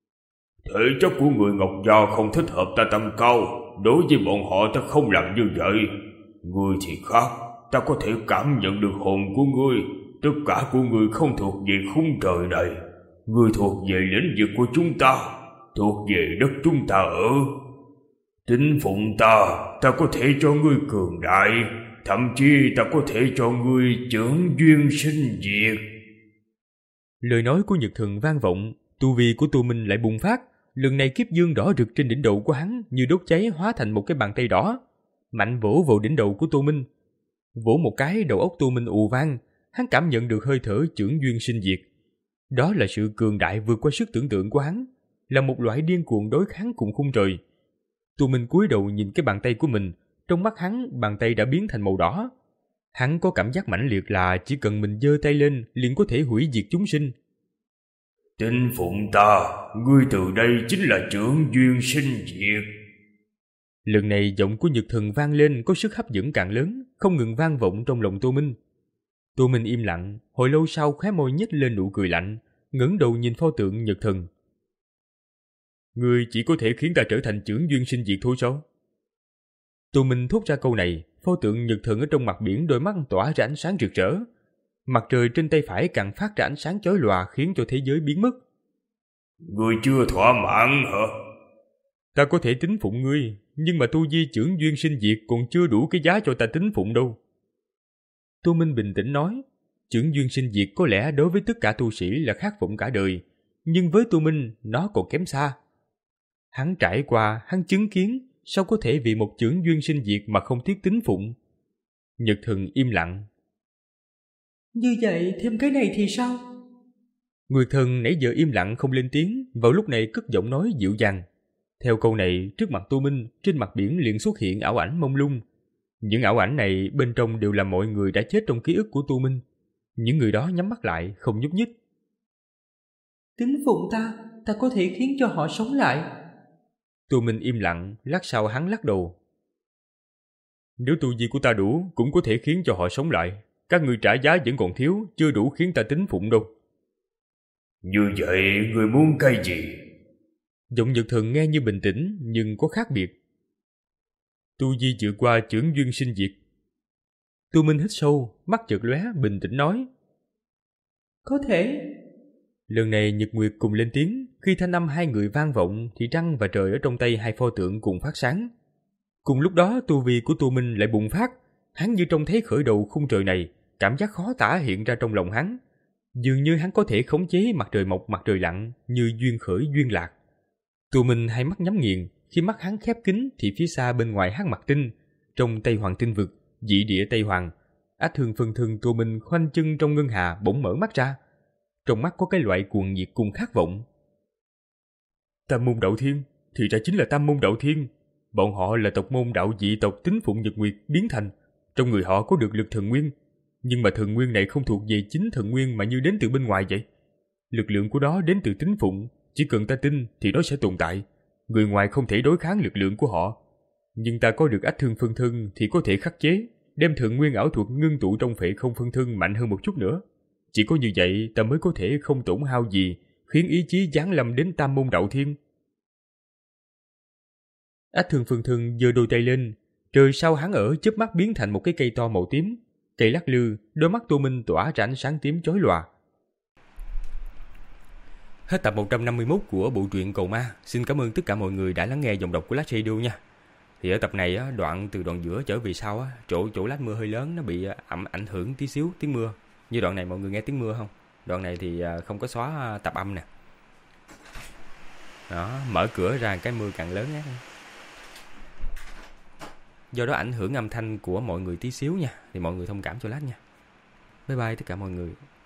Thể chất của người Ngọc Gia không thích hợp ta tăng cao, đối với bọn họ ta không làm như vậy. Ngươi thì khác, ta có thể cảm nhận được hồn của ngươi. Tất cả của ngươi không thuộc về khung trời này. Ngươi thuộc về lĩnh vực của chúng ta, thuộc về đất chúng ta ở. Tín phụng ta, ta có thể cho ngươi cường đại, thậm chí ta có thể cho ngươi chưởng duyên sinh diệt. Lời nói của Nhật Thần vang vọng, tu vi của Tô Minh lại bùng phát. Lần này kiếp dương đỏ rực trên đỉnh đầu của hắn như đốt cháy hóa thành một cái bàn tay đỏ, mạnh vỗ vào đỉnh đầu của Tô Minh. Vỗ một cái, đầu óc Tô Minh ù vang, hắn cảm nhận được hơi thở chưởng duyên sinh diệt. Đó là sự cường đại vượt qua sức tưởng tượng của hắn, là một loại điên cuồng đối kháng cùng khung trời. Tô Minh cúi đầu nhìn cái bàn tay của mình, trong mắt hắn bàn tay đã biến thành màu đỏ. Hắn có cảm giác mãnh liệt là chỉ cần mình giơ tay lên liền có thể hủy diệt chúng sinh. Tín phụng ta, ngươi từ đây chính là chưởng duyên sinh diệt. Lần này giọng của Nhật Thần vang lên có sức hấp dẫn càng lớn, không ngừng vang vọng trong lòng Tô Minh. Tô Minh im lặng, hồi lâu sau khóe môi nhếch lên nụ cười lạnh, ngẩng đầu nhìn pho tượng Nhật Thần. Ngươi chỉ có thể khiến ta trở thành chưởng duyên sinh diệt thôi sao? Tô Minh thốt ra câu này, pho tượng Nhật Thần ở trong mặt biển đôi mắt tỏa ra ánh sáng rực rỡ. Mặt trời trên tay phải càng phát ra ánh sáng chói lòa khiến cho thế giới biến mất. Ngươi chưa thỏa mãn hả? Ta có thể tín phụng ngươi, nhưng mà tu vi chưởng duyên sinh diệt còn chưa đủ cái giá cho ta tín phụng đâu. Tô Minh bình tĩnh nói, chưởng duyên sinh diệt có lẽ đối với tất cả tu sĩ là khát vọng cả đời, nhưng với Tô Minh nó còn kém xa. Hắn trải qua, hắn chứng kiến, sao có thể vì một chưởng duyên sinh diệt mà không tiếc tín phụng? Nhật Thần im lặng. Như vậy thêm cái này thì sao? Người Thần nãy giờ im lặng không lên tiếng, vào lúc này cất giọng nói dịu dàng. Theo câu này, trước mặt Tô Minh, trên mặt biển liền xuất hiện ảo ảnh mông lung. Những ảo ảnh này bên trong đều là mọi người đã chết trong ký ức của Tô Minh. Những người đó nhắm mắt lại, không nhúc nhích. Tín phụng ta, ta có thể khiến cho họ sống lại. Tô Minh im lặng, lát sau hắn lắc đầu. Nếu tu vi của ta đủ, cũng có thể khiến cho họ sống lại. Các người trả giá vẫn còn thiếu, chưa đủ khiến ta tín phụng đâu. Như vậy người muốn cái gì? Giọng Nhật Thần nghe như bình tĩnh nhưng có khác biệt. Tu vi vượt qua chưởng duyên sinh diệt. Tu Minh hít sâu, mắt chợt lóe, bình tĩnh nói. Có thể. Lần này Nhật Nguyệt cùng lên tiếng, khi thanh âm hai người vang vọng thì trăng và trời ở trong tay hai pho tượng cùng phát sáng. Cùng lúc đó tu vi của Tu Minh lại bùng phát, hắn như trông thấy khởi đầu khung trời này, cảm giác khó tả hiện ra trong lòng hắn. Dường như hắn có thể khống chế mặt trời mọc mặt trời lặn như duyên khởi duyên lạc. Tu Minh hai mắt nhắm nghiền, khi mắt hắn khép kín thì phía xa bên ngoài Hắc Mặc Tinh, trong Tây Hoàng Tinh vực, dị địa Tây Hoàng, Ách Thương phân thân Tu Minh khoanh chân trong ngân hà bỗng mở mắt ra. Trong mắt có cái loại cuồng nhiệt cùng khát vọng. Tam môn đạo thiên, thì ra chính là Tam môn đạo thiên. Bọn họ là tộc môn đạo dị tộc tín phụng Nhật Nguyệt biến thành. Trong người họ có được lực thần nguyên, nhưng mà thần nguyên này không thuộc về chính thần nguyên mà như đến từ bên ngoài vậy. Lực lượng của nó đến từ tín phụng, chỉ cần ta tin thì nó sẽ tồn tại. Người ngoài không thể đối kháng lực lượng của họ. Nhưng ta có được Ách Thương phân thân thì có thể khắc chế, đem thần nguyên ảo thuật ngưng tụ trong phệ không phân thân mạnh hơn một chút nữa. Chỉ có như vậy ta mới có thể không tổn hao gì, khiến ý chí giáng lâm đến Tam môn đạo thiên. Ách Thương phân thân giơ đôi tay lên, trời sau hắn ở chớp mắt biến thành một cái cây to màu tím. Cây lắc lư, đôi mắt Tu Minh tỏa ra ánh sáng tím chói lòa. Hết tập một trăm năm mươi mốt của bộ truyện Cầu Ma. Xin cảm ơn tất cả mọi người đã lắng nghe dòng đọc của Lát Radio nha. Thì ở tập này á, đoạn từ đoạn giữa trở về sau á, chỗ chỗ lát mưa hơi lớn nó bị ẩm ảnh hưởng tí xíu tiếng mưa. Như đoạn này mọi người nghe tiếng mưa không? Đoạn này thì không có xóa tập âm nè. Đó, mở cửa ra cái mưa càng lớn á. Do đó ảnh hưởng âm thanh của mọi người tí xíu nha. Thì mọi người thông cảm cho lát nha. Bye bye tất cả mọi người.